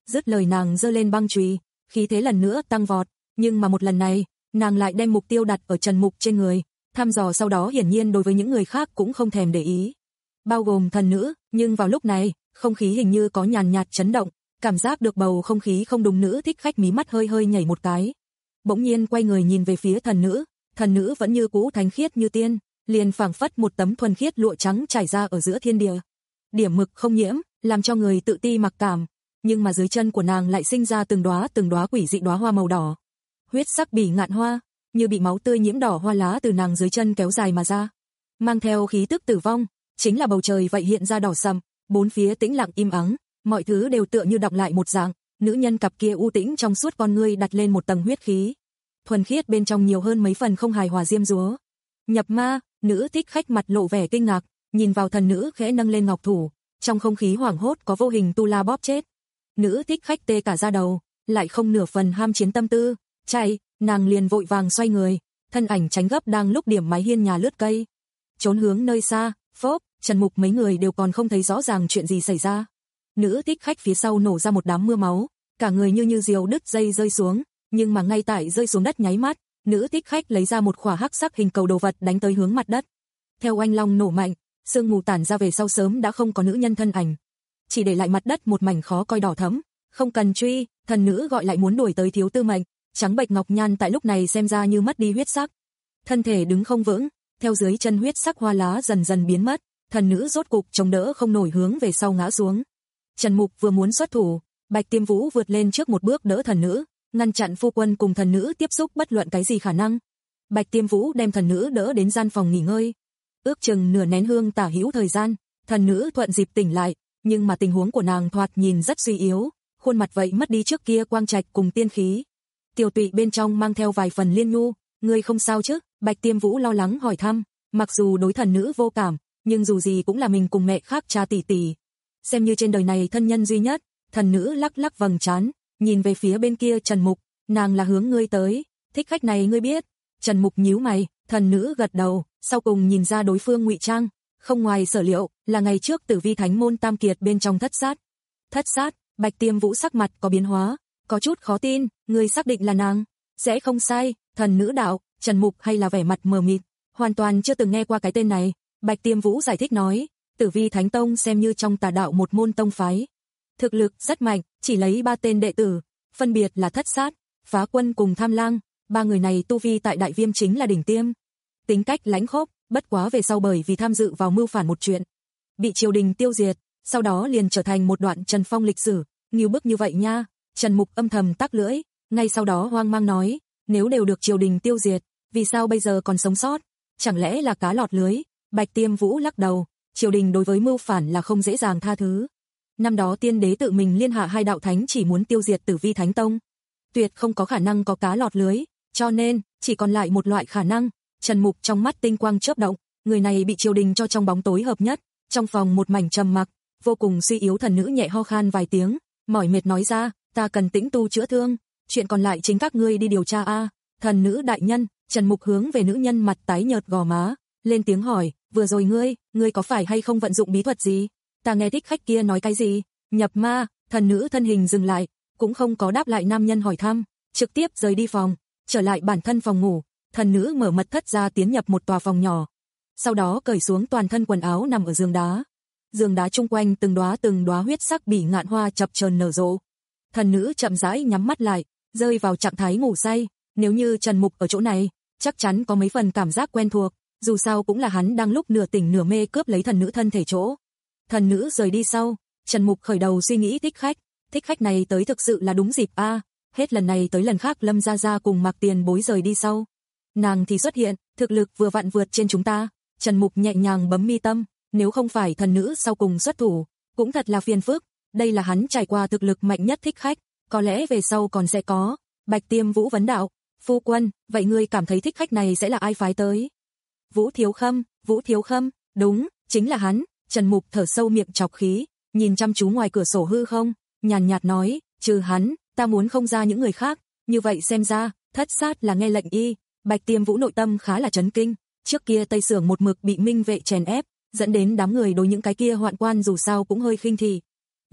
[SPEAKER 2] Dứt lời nàng giơ lên băng chùy, khí thế lần nữa tăng vọt, nhưng mà một lần này, nàng lại đem mục tiêu đặt ở Trần Mục trên người, thăm dò sau đó hiển nhiên đối với những người khác cũng không thèm để ý. Bao gồm thần nữ, nhưng vào lúc này, không khí hình như có nhàn nhạt chấn động, cảm giác được bầu không khí không đúng. Nữ thích khách mí mắt hơi hơi nhảy một cái. Bỗng nhiên quay người nhìn về phía thần nữ, thần nữ vẫn như cũ thánh khiết như tiên, liền phảng phất một tấm thuần khiết lụa trắng trải ra ở giữa thiên địa. Điểm mực không nhiễm, làm cho người tự ti mặc cảm, nhưng mà dưới chân của nàng lại sinh ra từng đóa từng đóa quỷ dị đóa hoa màu đỏ. Huyết sắc bỉ ngạn hoa, như bị máu tươi nhiễm đỏ hoa lá từ nàng dưới chân kéo dài mà ra, mang theo khí tức tử vong, chính là bầu trời vậy hiện ra đỏ sầm, bốn phía tĩnh lặng im ắng, mọi thứ đều tựa như đọng lại một dạng, nữ nhân cặp kia u tĩnh trong suốt con ngươi đặt lên một tầng huyết khí. Thuần khiết bên trong nhiều hơn mấy phần không hài hòa diêm dúa. Nhập ma, nữ thích khách mặt lộ vẻ kinh ngạc, nhìn vào thần nữ khẽ nâng lên ngọc thủ, trong không khí hoảng hốt có vô hình tu la bóp chết. Nữ thích khách tê cả da đầu, lại không nửa phần ham chiến tâm tư, chạy, nàng liền vội vàng xoay người, thân ảnh tránh gấp đang lúc điểm mái hiên nhà lướt cây, trốn hướng nơi xa. Phốp, Trần Mục mấy người đều còn không thấy rõ ràng chuyện gì xảy ra. Nữ thích khách phía sau nổ ra một đám mưa máu, cả người như như diều đứt dây rơi xuống, nhưng mà ngay tại rơi xuống đất nháy mắt, nữ thích khách lấy ra một khỏa hắc sắc hình cầu đồ vật đánh tới hướng mặt đất. Theo oanh long nổ mạnh, sương mù tản ra về sau sớm đã không có nữ nhân thân ảnh, chỉ để lại mặt đất một mảnh khó coi đỏ thẫm. Không cần truy, thần nữ gọi lại muốn đuổi tới thiếu tư mệnh, trắng bệch ngọc nhan tại lúc này xem ra như mất đi huyết sắc, thân thể đứng không vững, theo dưới chân huyết sắc hoa lá dần dần biến mất, thần nữ rốt cục chống đỡ không nổi hướng về sau ngã xuống. Trần Mục vừa muốn xuất thủ, Bạch Tiêm Vũ vượt lên trước một bước đỡ thần nữ, ngăn chặn phu quân cùng thần nữ tiếp xúc bất luận cái gì khả năng. Bạch Tiêm Vũ đem thần nữ đỡ đến gian phòng nghỉ ngơi. Ước chừng nửa nén hương tả hữu thời gian, thần nữ thuận dịp tỉnh lại, nhưng mà tình huống của nàng thoạt nhìn rất suy yếu, khuôn mặt vậy mất đi trước kia quang trạch cùng tiên khí. Tiểu tụy bên trong mang theo vài phần liên nhu, "Ngươi không sao chứ?" Bạch Tiêm Vũ lo lắng hỏi thăm, mặc dù đối thần nữ vô cảm, nhưng dù gì cũng là mình cùng mẹ khác cha tỷ tỷ, xem như trên đời này thân nhân duy nhất. Thần nữ lắc lắc vầng trán, nhìn về phía bên kia Trần Mục, "Nàng là hướng ngươi tới, thích khách này ngươi biết?" Trần Mục nhíu mày, thần nữ gật đầu, sau cùng nhìn ra đối phương ngụy trang, không ngoài sở liệu, là ngày trước Tử Vi Thánh môn tam kiệt bên trong thất sát. Thất sát? Bạch Tiêm Vũ sắc mặt có biến hóa, có chút khó tin, "Ngươi xác định là nàng?" "Sẽ không sai." Thần nữ đạo. Trần Mục hay là vẻ mặt mờ mịt, hoàn toàn chưa từng nghe qua cái tên này. Bạch Tiêm Vũ giải thích nói, Tử Vi Thánh Tông xem như trong tà đạo một môn tông phái, thực lực rất mạnh, chỉ lấy ba tên đệ tử, phân biệt là Thất Sát, Phá Quân cùng Tham Lang, ba người này tu vi tại Đại Viêm chính là đỉnh tiêm. Tính cách lãnh khốc, bất quá về sau bởi vì tham dự vào mưu phản một chuyện, bị triều đình tiêu diệt, sau đó liền trở thành một đoạn Trần Phong lịch sử, nghiêu bức như vậy nha. Trần Mục âm thầm tắc lưỡi, ngay sau đó hoang mang nói, nếu đều được triều đình tiêu diệt, vì sao bây giờ còn sống sót? Chẳng lẽ là cá lọt lưới? Bạch Tiêm Vũ lắc đầu, triều đình đối với mưu phản là không dễ dàng tha thứ. Năm đó tiên đế tự mình liên hạ hai đạo thánh chỉ muốn tiêu diệt Tử Vi Thánh Tông, tuyệt không có khả năng có cá lọt lưới, cho nên chỉ còn lại một loại khả năng. Trần Mục trong mắt tinh quang chớp động, người này bị triều đình cho trong bóng tối hợp nhất. Trong phòng một mảnh trầm mặc, vô cùng suy yếu thần nữ nhẹ ho khan vài tiếng, mỏi mệt nói ra, "Ta cần tĩnh tu chữa thương, chuyện còn lại chính các ngươi đi điều tra a." Thần nữ đại nhân. Trần Mục hướng về nữ nhân mặt tái nhợt gò má, lên tiếng hỏi, "Vừa rồi ngươi, ngươi có phải hay không vận dụng bí thuật gì? Ta nghe thích khách kia nói cái gì?" "Nhập ma." Thần nữ thân hình dừng lại, cũng không có đáp lại nam nhân hỏi thăm, trực tiếp rời đi phòng, trở lại bản thân phòng ngủ. Thần nữ mở mật thất ra tiến nhập một tòa phòng nhỏ, sau đó cởi xuống toàn thân quần áo nằm ở giường đá. Giường đá chung quanh từng đóa từng đóa huyết sắc bỉ ngạn hoa chập chờn nở rộ. Thần nữ chậm rãi nhắm mắt lại, rơi vào trạng thái ngủ say. Nếu như Trần Mục ở chỗ này, chắc chắn có mấy phần cảm giác quen thuộc, dù sao cũng là hắn đang lúc nửa tỉnh nửa mê cướp lấy thần nữ thân thể chỗ. Thần nữ rời đi sau, Trần Mục khởi đầu suy nghĩ thích khách, thích khách này tới thực sự là đúng dịp a, hết lần này tới lần khác Lâm Gia Gia cùng Mạc Tiền Bối rời đi sau, nàng thì xuất hiện, thực lực vừa vặn vượt trên chúng ta. Trần Mục nhẹ nhàng bấm mi tâm, nếu không phải thần nữ sau cùng xuất thủ, cũng thật là phiền phức, đây là hắn trải qua thực lực mạnh nhất thích khách, có lẽ về sau còn sẽ có. Bạch Tiêm Vũ vấn đạo, "Phu quân, vậy ngươi cảm thấy thích khách này sẽ là ai phái tới?" "Vũ Thiếu Khâm." "Vũ Thiếu Khâm?" "Đúng, chính là hắn." Trần Mục thở sâu miệng chọc khí, nhìn chăm chú ngoài cửa sổ hư không, nhàn nhạt nói, "Trừ hắn, ta muốn không ra những người khác, như vậy xem ra, Thất Sát là nghe lệnh y." Bạch Tiêm Vũ nội tâm khá là chấn kinh, trước kia Tây Sưởng một mực bị minh vệ chèn ép, dẫn đến đám người đối những cái kia hoạn quan dù sao cũng hơi khinh thị.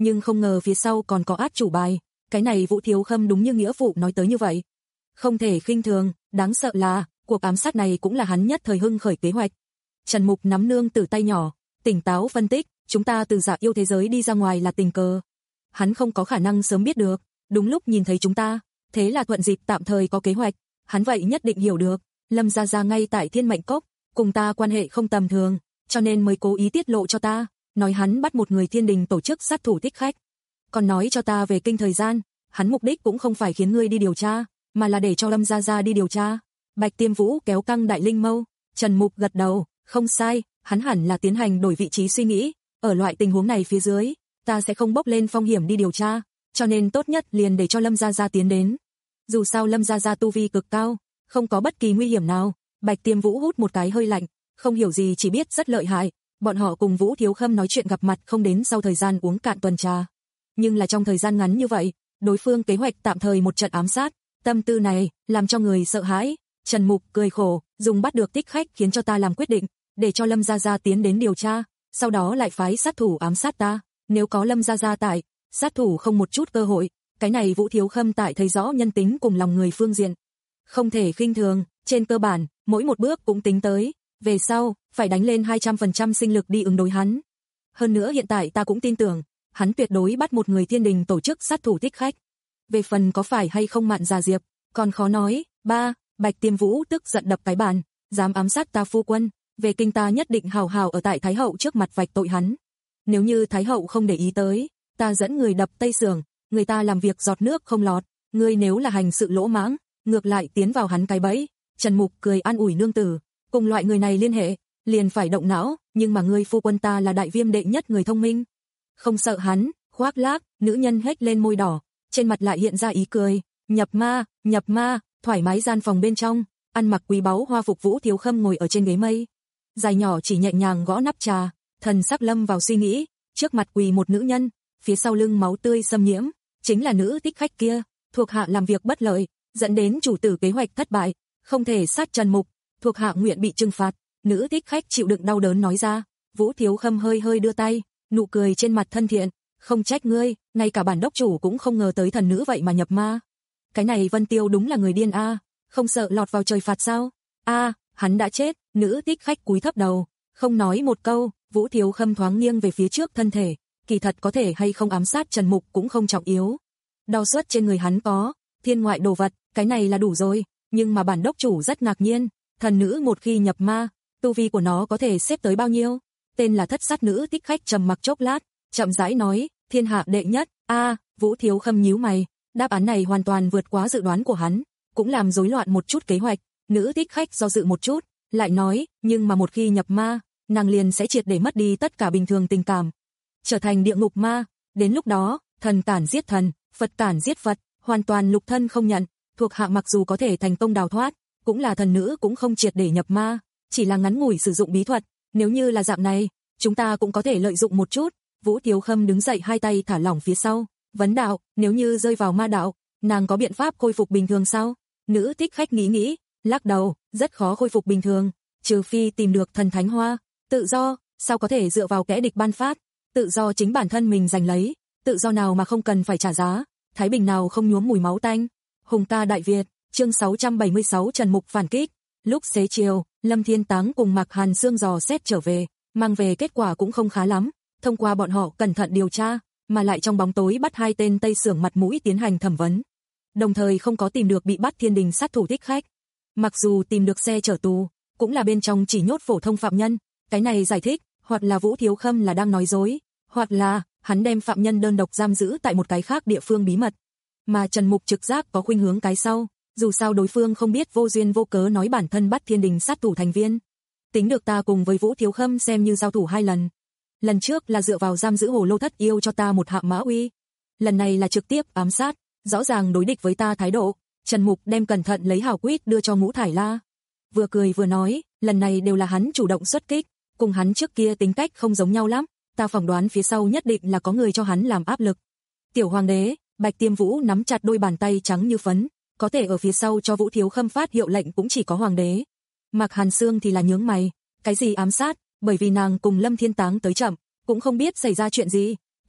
[SPEAKER 2] nhưng không ngờ phía sau còn có át chủ bài, cái này Vũ Thiếu Khâm đúng như nghĩa vụ nói tới như vậy. Không thể khinh thường, đáng sợ là, cuộc ám sát này cũng là hắn nhất thời hưng khởi kế hoạch. Trần Mục nắm nương tử tay nhỏ, tỉnh táo phân tích, chúng ta từ Dạ Yêu thế giới đi ra ngoài là tình cờ. Hắn không có khả năng sớm biết được, đúng lúc nhìn thấy chúng ta, thế là thuận dịp tạm thời có kế hoạch, hắn vậy nhất định hiểu được, Lâm Gia Gia ngay tại Thiên Mệnh Cốc, cùng ta quan hệ không tầm thường, cho nên mới cố ý tiết lộ cho ta, nói hắn bắt một người thiên đình tổ chức sát thủ thích khách. Còn nói cho ta về kinh thời gian, hắn mục đích cũng không phải khiến ngươi đi điều tra, mà là để cho Lâm Gia Gia đi điều tra. Bạch Tiêm Vũ kéo căng đại linh mâu, Trần Mục gật đầu, không sai, hắn hẳn là tiến hành đổi vị trí suy nghĩ, ở loại tình huống này phía dưới, ta sẽ không bốc lên phong hiểm đi điều tra, cho nên tốt nhất liền để cho Lâm Gia Gia tiến đến. Dù sao Lâm Gia Gia tu vi cực cao, không có bất kỳ nguy hiểm nào. Bạch Tiêm Vũ hút một cái hơi lạnh, không hiểu gì chỉ biết rất lợi hại. Bọn họ cùng Vũ Thiếu Khâm nói chuyện gặp mặt không đến sau thời gian uống cạn tuần trà. Nhưng là trong thời gian ngắn như vậy, đối phương kế hoạch tạm thời một trận ám sát, tâm tư này làm cho người sợ hãi. Trần Mục cười khổ, dùng bắt được thích khách khiến cho ta làm quyết định, để cho Lâm Gia Gia tiến đến điều tra, sau đó lại phái sát thủ ám sát ta. Nếu có Lâm Gia Gia tại, sát thủ không một chút cơ hội. Cái này Vũ Thiếu Khâm tại thấy rõ nhân tính cùng lòng người phương diện, không thể khinh thường, trên cơ bản, mỗi một bước cũng tính tới, về sau, phải đánh lên hai trăm phần trăm sinh lực đi ứng đối hắn. Hơn nữa hiện tại ta cũng tin tưởng, hắn tuyệt đối bắt một người thiên đình tổ chức sát thủ thích khách. Về phần có phải hay không Mạn Già Diệp, còn khó nói. Ba, Bạch Tiêm Vũ tức giận đập cái bàn, dám ám sát ta phu quân, về kinh ta nhất định hào hào ở tại Thái Hậu trước mặt vạch tội hắn. Nếu như Thái Hậu không để ý tới, ta dẫn người đập Tây Sưởng, người ta làm việc giọt nước không lọt, ngươi nếu là hành sự lỗ mãng, ngược lại tiến vào hắn cái bẫy. Trần Mục cười an ủi nương tử, cùng loại người này liên hệ, liền phải động não, nhưng mà ngươi phu quân ta là đại viêm đệ nhất người thông minh. Không sợ hắn, khoác lác, nữ nhân hét lên môi đỏ, trên mặt lại hiện ra ý cười, nhập ma, nhập ma, thoải mái gian phòng bên trong, ăn mặc quý báu hoa phục Vũ Thiếu Khâm ngồi ở trên ghế mây. Dài nhỏ chỉ nhẹ nhàng gõ nắp trà, thần sắc lâm vào suy nghĩ, trước mặt quỳ một nữ nhân, phía sau lưng máu tươi xâm nhiễm, chính là nữ thích khách kia, thuộc hạ làm việc bất lợi, dẫn đến chủ tử kế hoạch thất bại, không thể sát Trần Mục, thuộc hạ nguyện bị trừng phạt. Nữ thích khách chịu đựng đau đớn nói ra. Vũ Thiếu Khâm hơi hơi đưa tay, nụ cười trên mặt thân thiện, không trách ngươi, ngay cả bản đốc chủ cũng không ngờ tới thần nữ vậy mà nhập ma. Cái này Vân Tiêu đúng là người điên a, không sợ lọt vào trời phạt sao? A, hắn đã chết. Nữ thích khách cúi thấp đầu, không nói một câu. Vũ Thiếu Khâm thoáng nghiêng về phía trước thân thể, kỳ thật có thể hay không ám sát Trần Mục cũng không trọng yếu. Đau suất trên người hắn có thiên ngoại đồ vật, cái này là đủ rồi, nhưng mà bản đốc chủ rất ngạc nhiên, thần nữ một khi nhập ma, tu vi của nó có thể xếp tới bao nhiêu? Tên là Thất Sát Nữ thích khách trầm mặc chốc lát, chậm rãi nói, thiên hạ đệ nhất. A, Vũ Thiếu Khâm nhíu mày, đáp án này hoàn toàn vượt quá dự đoán của hắn, cũng làm rối loạn một chút kế hoạch. Nữ thích khách do dự một chút, lại nói, nhưng mà một khi nhập ma, nàng liền sẽ triệt để mất đi tất cả bình thường tình cảm, trở thành địa ngục ma, đến lúc đó, thần cản giết thần, Phật cản giết Phật, hoàn toàn lục thân không nhận, thuộc hạ mặc dù có thể thành công đào thoát, cũng là thần nữ cũng không triệt để nhập ma, chỉ là ngắn ngủi sử dụng bí thuật, nếu như là dạng này, chúng ta cũng có thể lợi dụng một chút. Vũ Thiếu Khâm đứng dậy hai tay thả lỏng phía sau, vấn đạo, nếu như rơi vào ma đạo, nàng có biện pháp khôi phục bình thường sao? Nữ thích khách nghĩ nghĩ, lắc đầu, rất khó khôi phục bình thường, trừ phi tìm được thần thánh hoa. Tự do, sao có thể dựa vào kẻ địch ban phát? Tự do chính bản thân mình giành lấy, tự do nào mà không cần phải trả giá, thái bình nào không nhuốm mùi máu tanh. Hùng ca Đại Việt, chương sáu trăm bảy mươi sáu Trần Mục phản kích. Lúc xế chiều, Lâm Thiên Táng cùng Mạc Hàn Sương dò xét trở về, mang về kết quả cũng không khá lắm, thông qua bọn họ cẩn thận điều tra, mà lại trong bóng tối bắt hai tên Tây Sưởng mặt mũi tiến hành thẩm vấn. Đồng thời không có tìm được bị bắt thiên đình sát thủ thích khách. Mặc dù tìm được xe chở tù, cũng là bên trong chỉ nhốt phổ thông phạm nhân, cái này giải thích, hoặc là Vũ Thiếu Khâm là đang nói dối, hoặc là hắn đem phạm nhân đơn độc giam giữ tại một cái khác địa phương bí mật. Mà Trần Mục trực giác có khuynh hướng cái sau, dù sao đối phương không biết vô duyên vô cớ nói bản thân bắt thiên đình sát thủ thành viên. Tính được ta cùng với Vũ Thiếu Khâm xem như giao thủ hai lần. Lần trước là dựa vào giam giữ Hồ Lô Thất Yêu cho ta một hạ mã uy. Lần này là trực tiếp ám sát, rõ ràng đối địch với ta thái độ. Trần Mục đem cẩn thận lấy hảo quýt đưa cho Ngũ Thải La. Vừa cười vừa nói, lần này đều là hắn chủ động xuất kích, cùng hắn trước kia tính cách không giống nhau lắm, ta phỏng đoán phía sau nhất định là có người cho hắn làm áp lực. Tiểu Hoàng đế, Bạch Tiêm Vũ nắm chặt đôi bàn tay trắng như phấn, có thể ở phía sau cho Vũ Thiếu Khâm phát hiệu lệnh cũng chỉ có Hoàng đế. Mạc Hàn Sương thì là nhướng mày, cái gì ám sát, bởi vì nàng cùng Lâm Thiên Táng tới chậm, cũng không biết xảy ra chuyện gì,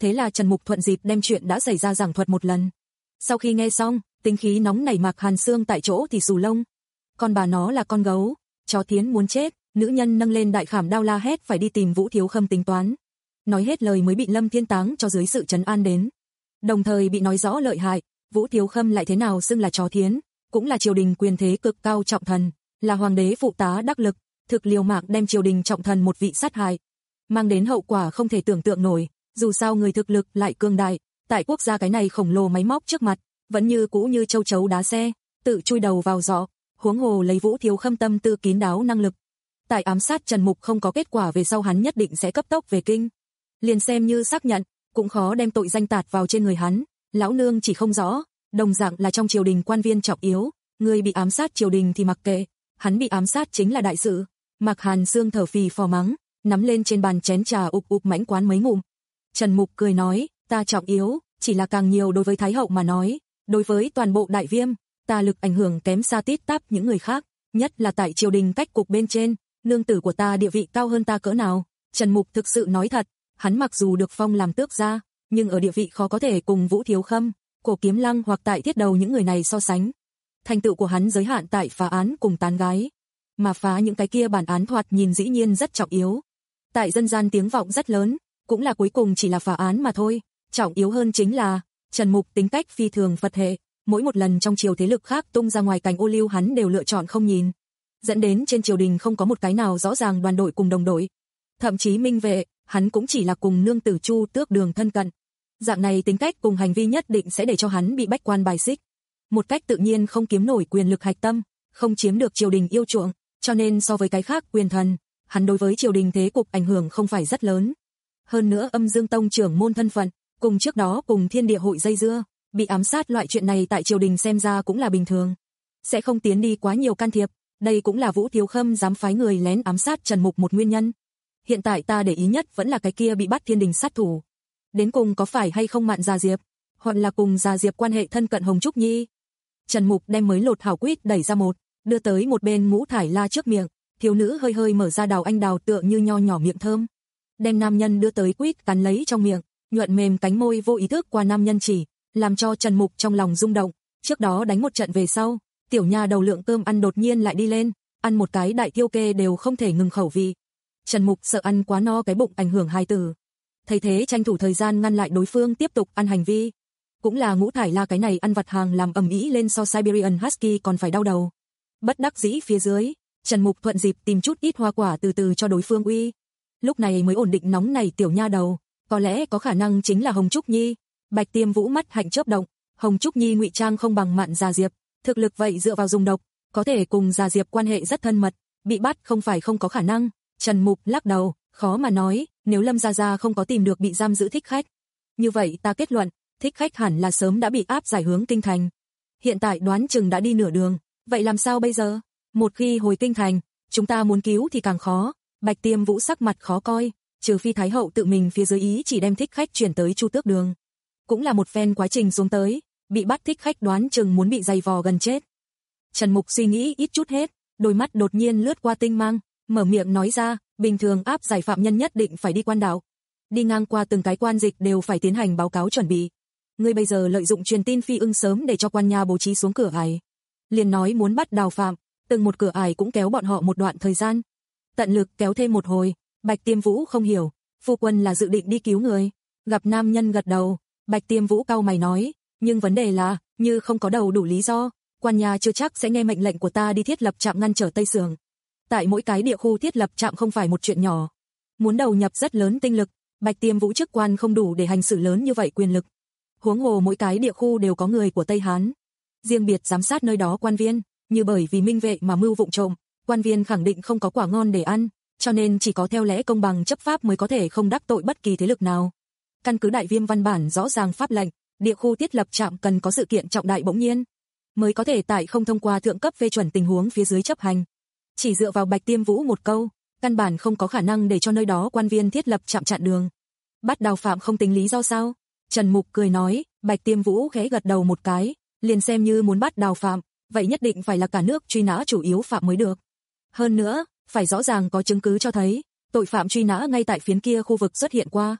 [SPEAKER 2] Thế là Trần Mục thuận dịp đem chuyện đã xảy ra giảng thuật một lần. Sau khi nghe xong, tính khí nóng nảy Mạc Hàn Sương tại chỗ thì xù lông. Con bà nó là con gấu, chó thiến muốn chết, nữ nhân nâng lên đại khảm đao la hét phải đi tìm Vũ Thiếu Khâm tính toán. Nói hết lời mới bị Lâm Thiên Táng cho dưới sự trấn an đến. Đồng thời bị nói rõ lợi hại, Vũ Thiếu Khâm lại thế nào xưng là chó thiến, cũng là triều đình quyền thế cực cao trọng thần, là hoàng đế phụ tá đắc lực, thực liều mạng đem triều đình trọng thần một vị sát hại, mang đến hậu quả không thể tưởng tượng nổi. Dù sao người thực lực lại cường đại, tại quốc gia cái này khổng lồ máy móc trước mặt, vẫn như cũ như châu chấu đá xe, tự chui đầu vào giỏ, huống hồ lấy Vũ Thiếu Khâm tâm tư kín đáo năng lực. Tại ám sát Trần Mục không có kết quả về sau hắn nhất định sẽ cấp tốc về kinh. Liền xem như xác nhận, cũng khó đem tội danh tạt vào trên người hắn. Lão nương chỉ không rõ, đồng dạng là trong triều đình quan viên trọng yếu, người bị ám sát triều đình thì mặc kệ, hắn bị ám sát chính là đại sự. Mạc Hàn Sương thở phì phò mắng, nắm lên trên bàn chén trà ục ục mãnh quán mấy ngụm. Trần Mục cười nói, ta trọng yếu, chỉ là càng nhiều đối với Thái hậu mà nói, đối với toàn bộ Đại Viêm, ta lực ảnh hưởng kém xa tít tắp những người khác, nhất là tại triều đình cách cục bên trên, nương tử của ta địa vị cao hơn ta cỡ nào. Trần Mục thực sự nói thật, hắn mặc dù được phong làm tước gia, nhưng ở địa vị khó có thể cùng Vũ Thiếu Khâm, Cổ Kiếm Lăng hoặc tại Thiết Đầu những người này so sánh. Thành tựu của hắn giới hạn tại phá án cùng tán gái, mà phá những cái kia bản án thoạt nhìn dĩ nhiên rất trọng yếu. Tại dân gian tiếng vọng rất lớn, cũng là cuối cùng chỉ là phá án mà thôi, trọng yếu hơn chính là Trần Mục tính cách phi thường Phật hệ, mỗi một lần trong triều thế lực khác tung ra ngoài cành ô liu hắn đều lựa chọn không nhìn, dẫn đến trên triều đình không có một cái nào rõ ràng đoàn đội cùng đồng đội, thậm chí minh vệ, hắn cũng chỉ là cùng nương tử Chu Tước Đường thân cận. Dạng này tính cách cùng hành vi nhất định sẽ để cho hắn bị bách quan bài xích, một cách tự nhiên không kiếm nổi quyền lực hạch tâm, không chiếm được triều đình yêu chuộng, cho nên so với cái khác quyền thần, hắn đối với triều đình thế cục ảnh hưởng không phải rất lớn. Hơn nữa Âm Dương Tông trưởng môn thân phận, cùng trước đó cùng Thiên Địa hội dây dưa, bị ám sát loại chuyện này tại triều đình xem ra cũng là bình thường, sẽ không tiến đi quá nhiều can thiệp, đây cũng là Vũ Thiếu Khâm dám phái người lén ám sát Trần Mục một nguyên nhân. Hiện tại ta để ý nhất vẫn là cái kia bị bắt Thiên Đình sát thủ, đến cùng có phải hay không Mạn Già Diệp, hoặc là cùng Già Diệp quan hệ thân cận Hồng Trúc Nhi. Trần Mục đem mới lột hảo quýt đẩy ra một, đưa tới một bên Ngũ Thải La trước miệng, thiếu nữ hơi hơi mở ra đào anh đào tựa như nho nhỏ miệng thơm, đem nam nhân đưa tới quýt cắn lấy trong miệng, nhuận mềm cánh môi vô ý thức qua nam nhân chỉ, làm cho Trần Mục trong lòng rung động. Trước đó đánh một trận về sau, tiểu nha đầu lượng cơm ăn đột nhiên lại đi lên, ăn một cái đại tiêu kê đều không thể ngừng khẩu vị. Trần Mục sợ ăn quá no cái bụng ảnh hưởng hài tử, thấy thế tranh thủ thời gian ngăn lại đối phương tiếp tục ăn hành vi. Cũng là Ngũ Thải La cái này ăn vặt hàng làm ầm ĩ lên so Siberian Husky còn phải đau đầu. Bất đắc dĩ phía dưới, Trần Mục thuận dịp tìm chút ít hoa quả từ từ cho đối phương uy. Lúc này mới ổn định nóng này tiểu nha đầu, có lẽ có khả năng chính là Hồng Trúc Nhi. Bạch Tiêm Vũ mắt hạnh chớp động, Hồng Trúc Nhi ngụy trang không bằng Mạn Già Diệp, thực lực vậy dựa vào dùng độc, có thể cùng Già Diệp quan hệ rất thân mật, bị bắt không phải không có khả năng. Trần Mục lắc đầu, khó mà nói, nếu Lâm Gia Gia không có tìm được bị giam giữ thích khách, như vậy ta kết luận, thích khách hẳn là sớm đã bị áp giải hướng kinh thành. Hiện tại đoán chừng đã đi nửa đường, vậy làm sao bây giờ? Một khi hồi kinh thành, chúng ta muốn cứu thì càng khó. Bạch Tiêm Vũ sắc mặt khó coi, trừ phi Thái hậu tự mình phía dưới ý chỉ đem thích khách chuyển tới Chu Tước Đường. Cũng là một phen quá trình xuống tới, bị bắt thích khách đoán chừng muốn bị dày vò gần chết. Trần Mục suy nghĩ ít chút hết, đôi mắt đột nhiên lướt qua tinh mang, mở miệng nói ra, bình thường áp giải phạm nhân nhất định phải đi quan đạo. Đi ngang qua từng cái quan dịch đều phải tiến hành báo cáo chuẩn bị. Ngươi bây giờ lợi dụng truyền tin phi ưng sớm để cho quan nha bố trí xuống cửa ải. Liền nói muốn bắt đào phạm, từng một cửa ải cũng kéo bọn họ một đoạn thời gian. Tận lực kéo thêm một hồi, Bạch Tiêm Vũ không hiểu, phu quân là dự định đi cứu người. Gặp nam nhân gật đầu, Bạch Tiêm Vũ cau mày nói, nhưng vấn đề là, như không có đầu đủ lý do, quan nhà chưa chắc sẽ nghe mệnh lệnh của ta đi thiết lập trạm ngăn trở Tây Sưởng. Tại mỗi cái địa khu thiết lập trạm không phải một chuyện nhỏ, muốn đầu nhập rất lớn tinh lực, Bạch Tiêm Vũ chức quan không đủ để hành xử lớn như vậy quyền lực. Huống hồ mỗi cái địa khu đều có người của Tây Hán, riêng biệt giám sát nơi đó quan viên, như bởi vì minh vệ mà mưu vụng trộm, quan viên khẳng định không có quả ngon để ăn, cho nên chỉ có theo lẽ công bằng chấp pháp mới có thể không đắc tội bất kỳ thế lực nào. Căn cứ Đại Viêm văn bản rõ ràng pháp lệnh, địa khu thiết lập trạm cần có sự kiện trọng đại bỗng nhiên, mới có thể tại không thông qua thượng cấp phê chuẩn tình huống phía dưới chấp hành. Chỉ dựa vào Bạch Tiêm Vũ một câu, căn bản không có khả năng để cho nơi đó quan viên thiết lập trạm chặn đường. Bắt đào phạm không tính lý do sao? Trần Mục cười nói, Bạch Tiêm Vũ khẽ gật đầu một cái, liền xem như muốn bắt đào phạm, vậy nhất định phải là cả nước truy nã chủ yếu phạm mới được. Hơn nữa, phải rõ ràng có chứng cứ cho thấy, tội phạm truy nã ngay tại phiến kia khu vực xuất hiện qua.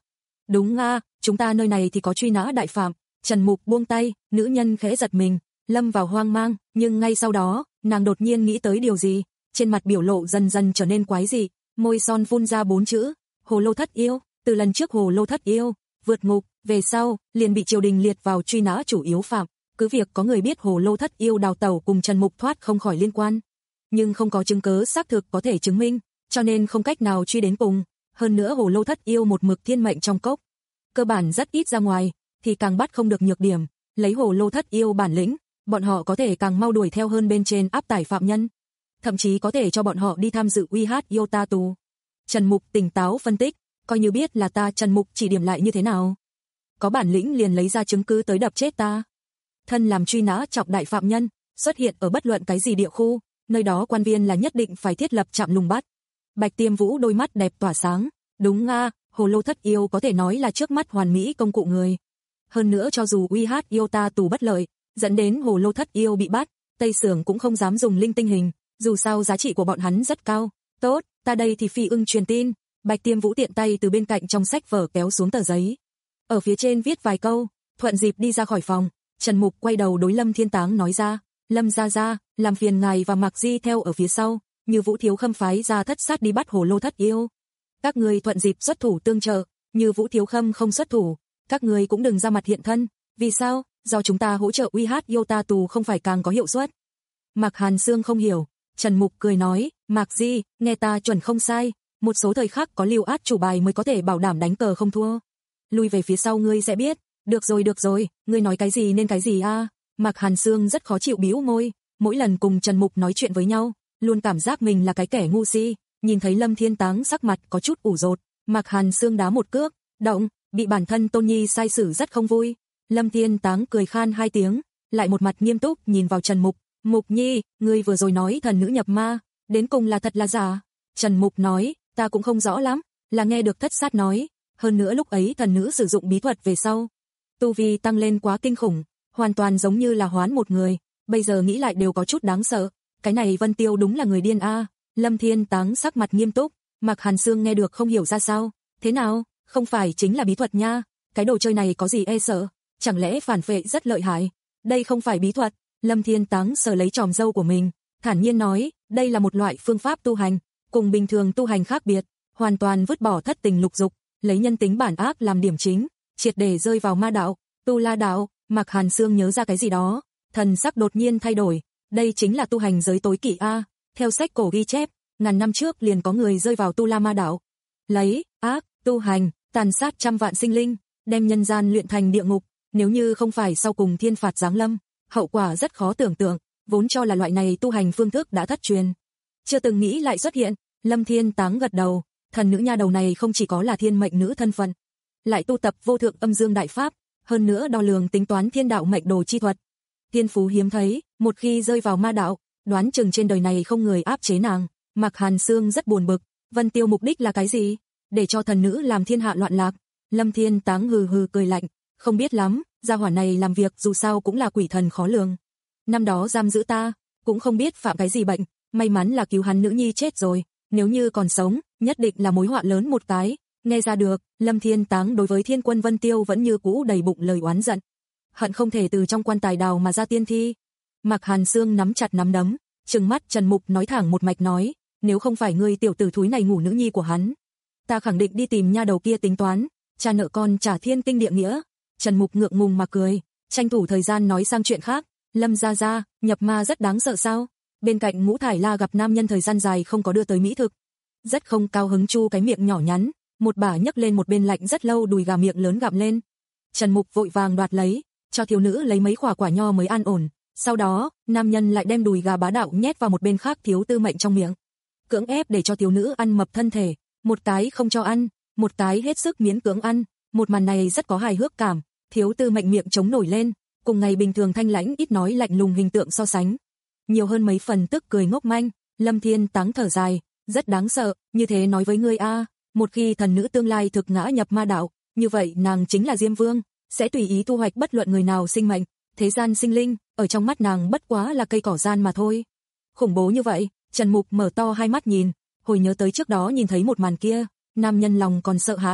[SPEAKER 2] Đúng nga, chúng ta nơi này thì có truy nã đại phạm. Trần Mục buông tay, nữ nhân khẽ giật mình, lâm vào hoang mang, nhưng ngay sau đó, nàng đột nhiên nghĩ tới điều gì, trên mặt biểu lộ dần dần trở nên quái dị, môi son phun ra bốn chữ, Hồ Lô Thất Yêu. Từ lần trước Hồ Lô Thất Yêu vượt ngục, về sau, liền bị triều đình liệt vào truy nã chủ yếu phạm, cứ việc có người biết Hồ Lô Thất Yêu đào tẩu cùng Trần Mục thoát không khỏi liên quan, nhưng không có chứng cứ xác thực có thể chứng minh, cho nên không cách nào truy đến cùng, hơn nữa Hồ Lô Thất Yêu một mực thiên mệnh trong cốc, cơ bản rất ít ra ngoài, thì càng bắt không được nhược điểm, lấy Hồ Lô Thất Yêu bản lĩnh, bọn họ có thể càng mau đuổi theo hơn bên trên áp tải phạm nhân, thậm chí có thể cho bọn họ đi tham dự uy hát yêu ta tù. Trần Mục tỉnh táo phân tích, coi như biết là ta Trần Mục chỉ điểm lại như thế nào. Có bản lĩnh liền lấy ra chứng cứ tới đập chết ta. Thân làm truy nã trọng đại phạm nhân, xuất hiện ở bất luận cái gì địa khu, nơi đó quan viên là nhất định phải thiết lập trạm lùng bắt. Bạch Tiêm Vũ đôi mắt đẹp tỏa sáng, đúng nga, Hồ Lô Thất Yêu có thể nói là trước mắt hoàn mỹ công cụ người. Hơn nữa cho dù uy hát yêu ta tù bất lợi, dẫn đến Hồ Lô Thất Yêu bị bắt, Tây Sưởng cũng không dám dùng linh tinh hình, dù sao giá trị của bọn hắn rất cao. Tốt, ta đây thì phi ưng truyền tin. Bạch Tiêm Vũ tiện tay từ bên cạnh trong sách vở kéo xuống tờ giấy. Ở phía trên viết vài câu, thuận dịp đi ra khỏi phòng, Trần Mục quay đầu đối Lâm Thiên Táng nói ra, Lâm gia gia, làm phiền ngài và Mạc Di theo ở phía sau, như Vũ thiếu khâm phái ra thất sát đi bắt Hồ Lô Thất Yêu. Các người thuận dịp xuất thủ tương trợ, như Vũ thiếu khâm không xuất thủ, các người cũng đừng ra mặt hiện thân, vì sao? Do chúng ta hỗ trợ uy hát yêu ta tù không phải càng có hiệu suất. Mạc Hàn Sương không hiểu, Trần Mục cười nói, Mạc Di, nghe ta chuẩn không sai, một số thời khắc có lưu át chủ bài mới có thể bảo đảm đánh cờ không thua. Lui về phía sau ngươi sẽ biết. Được rồi được rồi, ngươi nói cái gì nên cái gì a? À? Mạc Hàn Sương rất khó chịu bĩu môi, mỗi lần cùng Trần Mục nói chuyện với nhau, luôn cảm giác mình là cái kẻ ngu si, nhìn thấy Lâm Thiên Táng sắc mặt có chút ủ rột, Mạc Hàn Sương đá một cước, động, bị bản thân Tôn Nhi sai xử rất không vui. Lâm Thiên Táng cười khan hai tiếng, lại một mặt nghiêm túc nhìn vào Trần Mục, Mục Nhi, ngươi vừa rồi nói thần nữ nhập ma, đến cùng là thật là giả? Trần Mục nói, ta cũng không rõ lắm, là nghe được thất sát nói, hơn nữa lúc ấy thần nữ sử dụng bí thuật về sau, tu vi tăng lên quá kinh khủng, hoàn toàn giống như là hoán một người, bây giờ nghĩ lại đều có chút đáng sợ, cái này Vân Tiêu đúng là người điên a. À. Lâm Thiên Táng sắc mặt nghiêm túc, Mạc Hàn Sương nghe được không hiểu ra sao, thế nào, không phải chính là bí thuật nha, cái đồ chơi này có gì e sợ, chẳng lẽ phản vệ rất lợi hại, đây không phải bí thuật. Lâm Thiên Táng sờ lấy tròm râu của mình, thản nhiên nói, đây là một loại phương pháp tu hành, cùng bình thường tu hành khác biệt, hoàn toàn vứt bỏ thất tình lục dục, lấy nhân tính bản ác làm điểm chính, triệt để rơi vào ma đạo, tu la đạo. Mạc Hàn Sương nhớ ra cái gì đó, thần sắc đột nhiên thay đổi, đây chính là tu hành giới tối kỵ a. Theo sách cổ ghi chép, ngàn năm trước liền có người rơi vào tu la ma đạo, lấy ác tu hành, tàn sát trăm vạn sinh linh, đem nhân gian luyện thành địa ngục, nếu như không phải sau cùng thiên phạt giáng lâm, hậu quả rất khó tưởng tượng, vốn cho là loại này tu hành phương thức đã thất truyền, chưa từng nghĩ lại xuất hiện. Lâm Thiên Táng gật đầu, thần nữ nha đầu này không chỉ có là thiên mệnh nữ thân phận, lại tu tập vô thượng âm dương đại pháp, hơn nữa đo lường tính toán thiên đạo mệnh đồ chi thuật, thiên phú hiếm thấy, một khi rơi vào ma đạo, đoán chừng trên đời này không người áp chế nàng. Mạc Hàn Sương rất buồn bực, Vân Tiêu mục đích là cái gì? Để cho thần nữ làm thiên hạ loạn lạc? Lâm Thiên Táng hừ hừ cười lạnh, không biết lắm, gia hỏa này làm việc dù sao cũng là quỷ thần khó lường. Năm đó giam giữ ta, cũng không biết phạm cái gì bệnh, may mắn là cứu hắn nữ nhi chết rồi, nếu như còn sống, nhất định là mối họa lớn một cái. Nghe ra được, Lâm Thiên Táng đối với Thiên Quân Vân Tiêu vẫn như cũ đầy bụng lời oán giận, hận không thể từ trong quan tài đào mà ra tiên thi. Mạc Hàn Sương nắm chặt nắm đấm, trừng mắt Trần Mục nói thẳng một mạch nói, nếu không phải ngươi tiểu tử thúi này ngủ nữ nhi của hắn, ta khẳng định đi tìm nha đầu kia tính toán, cha nợ con trả thiên kinh địa nghĩa. Trần Mục ngượng ngùng mà cười, tranh thủ thời gian nói sang chuyện khác, Lâm gia gia, nhập ma rất đáng sợ sao? Bên cạnh Ngũ Thải La gặp nam nhân thời gian dài không có đưa tới mỹ thực, rất không cao hứng chu cái miệng nhỏ nhắn, một bả nhấc lên một bên lạnh rất lâu đùi gà miệng lớn gặm lên. Trần Mục vội vàng đoạt lấy, cho thiếu nữ lấy mấy quả quả nho mới an ổn. Sau đó, nam nhân lại đem đùi gà bá đạo nhét vào một bên khác thiếu tư mệnh trong miệng, cưỡng ép để cho thiếu nữ ăn mập thân thể, một cái không cho ăn, một cái hết sức miễn cưỡng ăn. Một màn này rất có hài hước cảm, thiếu tư mệnh miệng trống nổi lên, cùng ngày bình thường thanh lãnh ít nói lạnh lùng hình tượng so sánh, nhiều hơn mấy phần tức cười ngốc manh. Lâm Thiên Táng thở dài, rất đáng sợ, như thế nói với ngươi a, một khi thần nữ tương lai thực ngã nhập ma đạo, như vậy nàng chính là Diêm Vương, sẽ tùy ý thu hoạch bất luận người nào sinh mệnh, thế gian sinh linh, ở trong mắt nàng bất quá là cây cỏ gian mà thôi. Khủng bố như vậy. Trần Mục mở to hai mắt nhìn, hồi nhớ tới trước đó nhìn thấy một màn kia, nam nhân lòng còn sợ hãi,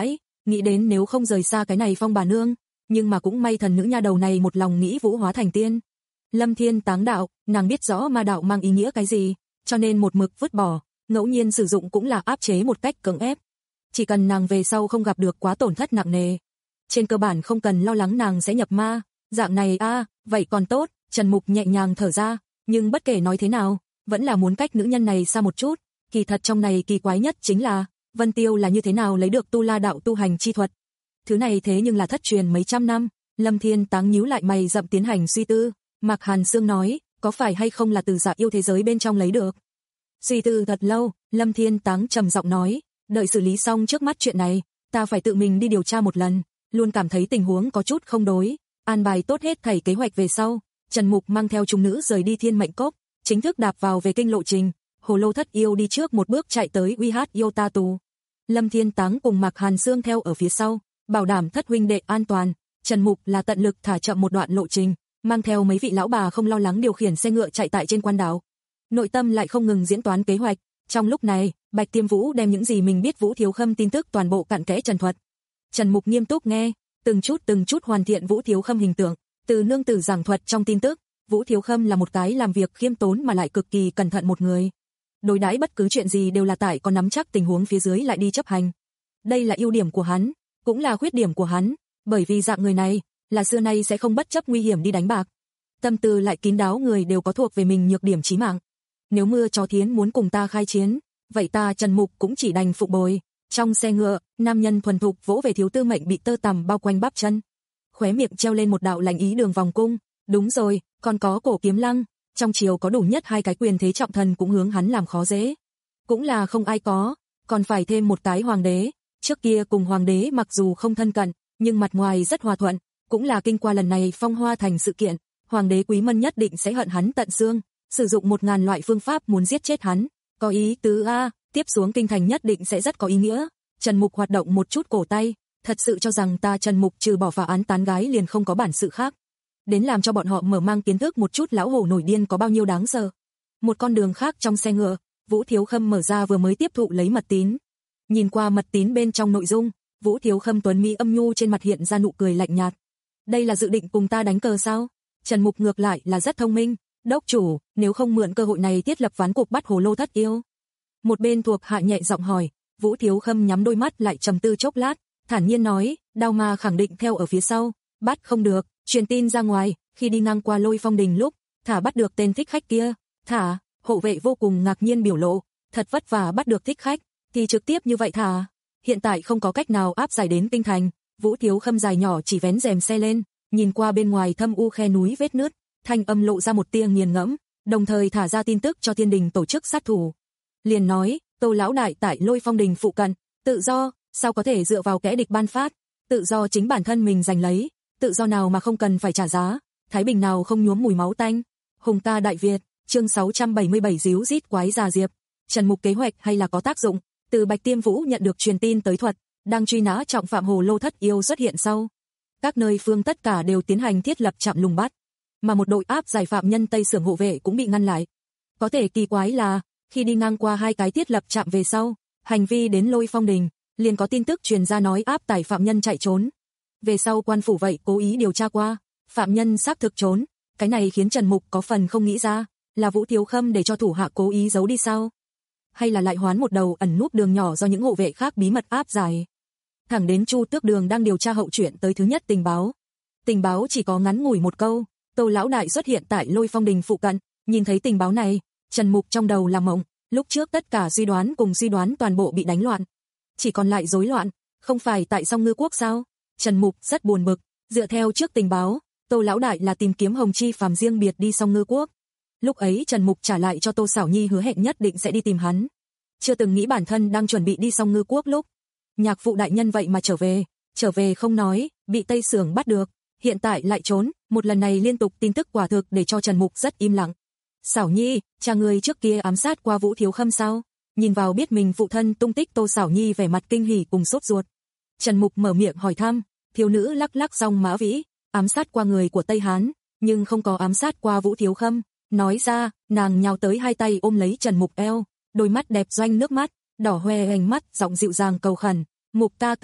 [SPEAKER 2] nghĩ đến nếu không rời xa cái này Phong bà nương, nhưng mà cũng may thần nữ nha đầu này một lòng nghĩ vũ hóa thành tiên. Lâm Thiên Táng đạo, nàng biết rõ ma đạo mang ý nghĩa cái gì, cho nên một mực vứt bỏ, ngẫu nhiên sử dụng cũng là áp chế một cách cưỡng ép. Chỉ cần nàng về sau không gặp được quá tổn thất nặng nề, trên cơ bản không cần lo lắng nàng sẽ nhập ma, dạng này a, à, vậy còn tốt. Trần Mục nhẹ nhàng thở ra, nhưng bất kể nói thế nào, vẫn là muốn cách nữ nhân này xa một chút. Kỳ thật trong này kỳ quái nhất chính là Vân Tiêu là như thế nào lấy được tu la đạo tu hành chi thuật. Thứ này thế nhưng là thất truyền mấy trăm năm. Lâm Thiên Táng nhíu lại mày rậm tiến hành suy tư. Mạc Hàn Sương nói, có phải hay không là từ Dạ Yêu thế giới bên trong lấy được. Suy tư thật lâu, Lâm Thiên Táng trầm giọng nói, đợi xử lý xong trước mắt chuyện này, ta phải tự mình đi điều tra một lần, luôn cảm thấy tình huống có chút không đối. An bài tốt hết thảy kế hoạch về sau, Trần Mục mang theo chúng nữ rời đi Thiên Mệnh Cốc, chính thức đạp vào về kinh lộ trình. Hồ Lô Thất Yêu đi trước một bước chạy tới Uy Hát Yêu Ta Tù. Lâm Thiên Táng cùng Mạc Hàn Sương theo ở phía sau, bảo đảm thất huynh đệ an toàn. Trần Mục là tận lực thả chậm một đoạn lộ trình, mang theo mấy vị lão bà không lo lắng điều khiển xe ngựa chạy tại trên quan đảo. Nội tâm lại không ngừng diễn toán kế hoạch. Trong lúc này, Bạch Tiêm Vũ đem những gì mình biết Vũ Thiếu Khâm tin tức toàn bộ cặn kẽ trần thuật. Trần Mục nghiêm túc nghe, từng chút từng chút hoàn thiện Vũ Thiếu Khâm hình tượng. Từ nương tử giảng thuật trong tin tức, Vũ Thiếu Khâm là một cái làm việc khiêm tốn mà lại cực kỳ cẩn thận một người. Đối đãi bất cứ chuyện gì đều là tại có nắm chắc tình huống phía dưới lại đi chấp hành. Đây là ưu điểm của hắn, cũng là khuyết điểm của hắn, bởi vì dạng người này là xưa nay sẽ không bất chấp nguy hiểm đi đánh bạc. Tâm tư lại kín đáo người đều có thuộc về mình nhược điểm chí mạng. Nếu Mưa Chó Thiến muốn cùng ta khai chiến, vậy ta Trần Mục cũng chỉ đành phục bồi. Trong xe ngựa, nam nhân thuần thục vỗ về Thiếu Tư Mệnh bị tơ tằm bao quanh bắp chân. Khóe miệng treo lên một đạo lạnh ý đường vòng cung, đúng rồi, còn có Cổ Kiếm Lăng, trong triều có đủ nhất hai cái quyền thế trọng thần cũng hướng hắn làm khó dễ. Cũng là không ai có, còn phải thêm một cái hoàng đế, trước kia cùng hoàng đế mặc dù không thân cận, nhưng mặt ngoài rất hòa thuận, cũng là kinh qua lần này Phong Hoa Thành sự kiện, hoàng đế Quý Mân nhất định sẽ hận hắn tận xương, sử dụng một ngàn loại phương pháp muốn giết chết hắn, có ý tứ a, tiếp xuống kinh thành nhất định sẽ rất có ý nghĩa. Trần Mục hoạt động một chút cổ tay, thật sự cho rằng ta Trần Mục trừ bỏ phá án tán gái liền không có bản sự khác. Đến làm cho bọn họ mở mang kiến thức một chút lão hổ nổi điên có bao nhiêu đáng sợ. Một con đường khác trong xe ngựa, Vũ Thiếu Khâm mở ra vừa mới tiếp thụ lấy mật tín. Nhìn qua mật tín bên trong nội dung, Vũ Thiếu Khâm tuấn mỹ âm nhu trên mặt hiện ra nụ cười lạnh nhạt. Đây là dự định cùng ta đánh cờ sao? Trần Mục ngược lại là rất thông minh, đốc chủ, nếu không mượn cơ hội này thiết lập ván cuộc bắt Hồ Lô Thất Yêu. Một bên thuộc hạ nhẹ giọng hỏi, Vũ Thiếu Khâm nhắm đôi mắt lại trầm tư chốc lát, thản nhiên nói, Đao Ma khẳng định theo ở phía sau, bắt không được, truyền tin ra ngoài, khi đi ngang qua Lôi Phong Đình lúc, thả bắt được tên thích khách kia, thả, hộ vệ vô cùng ngạc nhiên biểu lộ, thật vất vả bắt được thích khách, thì trực tiếp như vậy thả, hiện tại không có cách nào áp giải đến kinh thành. Vũ Thiếu Khâm dài nhỏ chỉ vén rèm xe lên, nhìn qua bên ngoài thâm u khe núi vết nứt, thanh âm lộ ra một tia nghiền ngẫm, đồng thời thả ra tin tức cho Thiên Đình tổ chức sát thủ. Liền nói, Tô lão đại tại Lôi Phong Đình phụ cận, tự do, sao có thể dựa vào kẻ địch ban phát, tự do chính bản thân mình giành lấy, tự do nào mà không cần phải trả giá, thái bình nào không nhuốm mùi máu tanh. Hùng ta Đại Việt, chương sáu trăm bảy mươi bảy díu rít quái già diệp. Trần Mục kế hoạch hay là có tác dụng, từ Bạch Tiêm Vũ nhận được truyền tin tới thuật, đang truy nã trọng phạm Hồ Lô Thất Yêu xuất hiện sau. Các nơi phương tất cả đều tiến hành thiết lập trạm lùng bắt, mà một đội áp giải phạm nhân Tây Sưởng hộ vệ cũng bị ngăn lại. Có thể kỳ quái là, khi đi ngang qua hai cái thiết lập trạm về sau, hành vi đến Lôi Phong Đình, liền có tin tức truyền ra nói áp tải phạm nhân chạy trốn. Về sau quan phủ vậy cố ý điều tra qua, phạm nhân xác thực trốn, cái này khiến Trần Mục có phần không nghĩ ra, là Vũ Thiếu Khâm để cho thủ hạ cố ý giấu đi sao? Hay là lại hoán một đầu ẩn núp đường nhỏ do những hộ vệ khác bí mật áp giải? Thẳng đến Chu Tước Đường đang điều tra hậu chuyện tới thứ nhất tình báo. Tình báo chỉ có ngắn ngủi một câu, Tô lão đại xuất hiện tại Lôi Phong Đình phụ cận, nhìn thấy tình báo này, Trần Mục trong đầu làm mộng, lúc trước tất cả suy đoán cùng suy đoán toàn bộ bị đánh loạn. Chỉ còn lại rối loạn, không phải tại Song Ngư Quốc sao? Trần Mục rất buồn bực, dựa theo trước tình báo, Tô lão đại là tìm kiếm Hồng Chi Phàm riêng biệt đi Song Ngư Quốc. Lúc ấy Trần Mục trả lại cho Tô Sảo Nhi hứa hẹn nhất định sẽ đi tìm hắn. Chưa từng nghĩ bản thân đang chuẩn bị đi Song Ngư Quốc lúc, nhạc phụ đại nhân vậy mà trở về, trở về không nói, bị Tây Sưởng bắt được, hiện tại lại trốn, một lần này liên tục tin tức quả thực để cho Trần Mục rất im lặng. Sảo Nhi, cha người trước kia ám sát qua Vũ Thiếu Khâm sao? Nhìn vào biết mình phụ thân tung tích Tô Sảo Nhi vẻ mặt kinh hỉ cùng sốt ruột. Trần Mục mở miệng hỏi thăm, thiếu nữ lắc lắc song mã vĩ, ám sát qua người của Tây Hán, nhưng không có ám sát qua Vũ Thiếu Khâm. Nói ra, nàng nhào tới hai tay ôm lấy Trần Mục eo, đôi mắt đẹp doanh nước mắt, đỏ hoe ánh mắt, giọng dịu dàng cầu khẩn, Mục ca ca,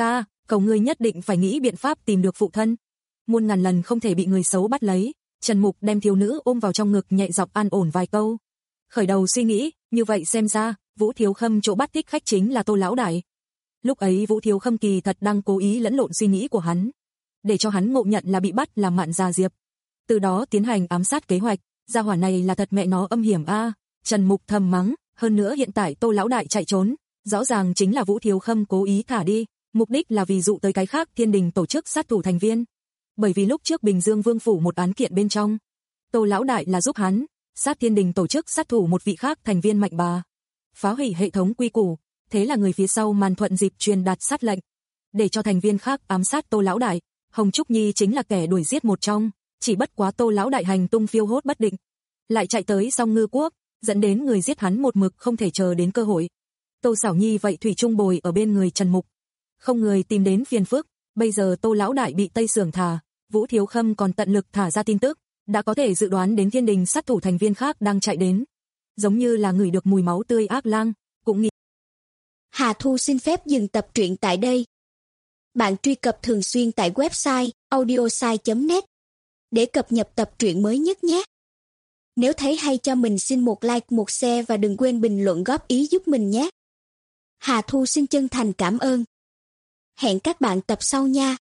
[SPEAKER 2] Cậu ngươi nhất định phải nghĩ biện pháp tìm được phụ thân. Muôn ngàn lần không thể bị người xấu bắt lấy. Trần Mục đem thiếu nữ ôm vào trong ngực nhẹ giọng an ổn vài câu. Khởi đầu suy nghĩ, như vậy xem ra, Vũ Thiếu Khâm chỗ bắt thích khách chính là Tô lão đại. Lúc ấy Vũ Thiếu Khâm kỳ thật đang cố ý lẫn lộn suy nghĩ của hắn, để cho hắn ngộ nhận là bị bắt là Mạn Gia Diệp. Từ đó tiến hành ám sát kế hoạch, gia hỏa này là thật mẹ nó âm hiểm a. Trần Mục thầm mắng, hơn nữa hiện tại Tô lão đại chạy trốn, rõ ràng chính là Vũ Thiếu Khâm cố ý thả đi, mục đích là vì dụ tới cái khác Thiên Đình tổ chức sát thủ thành viên. Bởi vì lúc trước Bình Dương Vương phủ một án kiện bên trong, Tô lão đại là giúp hắn sát Thiên Đình tổ chức sát thủ một vị khác thành viên mạnh bà, phá hủy hệ thống quy củ, thế là người phía sau màn thuận dịp truyền đạt sát lệnh, để cho thành viên khác ám sát Tô lão đại. Hồng Trúc Nhi chính là kẻ đuổi giết một trong, chỉ bất quá Tô lão đại hành tung phiêu hốt bất định, lại chạy tới Song Ngư Quốc, dẫn đến người giết hắn một mực không thể chờ đến cơ hội. Tô Sảo Nhi vậy thủy chung bồi ở bên người Trần Mục, không người tìm đến phiền phức. Bây giờ Tô lão đại bị Tây Sưởng thả, Vũ Thiếu Khâm còn tận lực thả ra tin tức, đã có thể dự đoán đến Thiên Đình sát thủ thành viên khác đang chạy đến, giống như là ngửi được mùi máu tươi ác lang, cũng nghĩ.
[SPEAKER 3] Hà Thu xin phép dừng tập truyện tại đây. Bạn truy cập thường xuyên tại website audiosai chấm net để cập nhật tập truyện mới nhất nhé. Nếu thấy hay cho mình xin một like, một share và đừng quên bình luận góp ý giúp mình nhé. Hà Thu xin chân thành cảm ơn. Hẹn các bạn tập sau nha.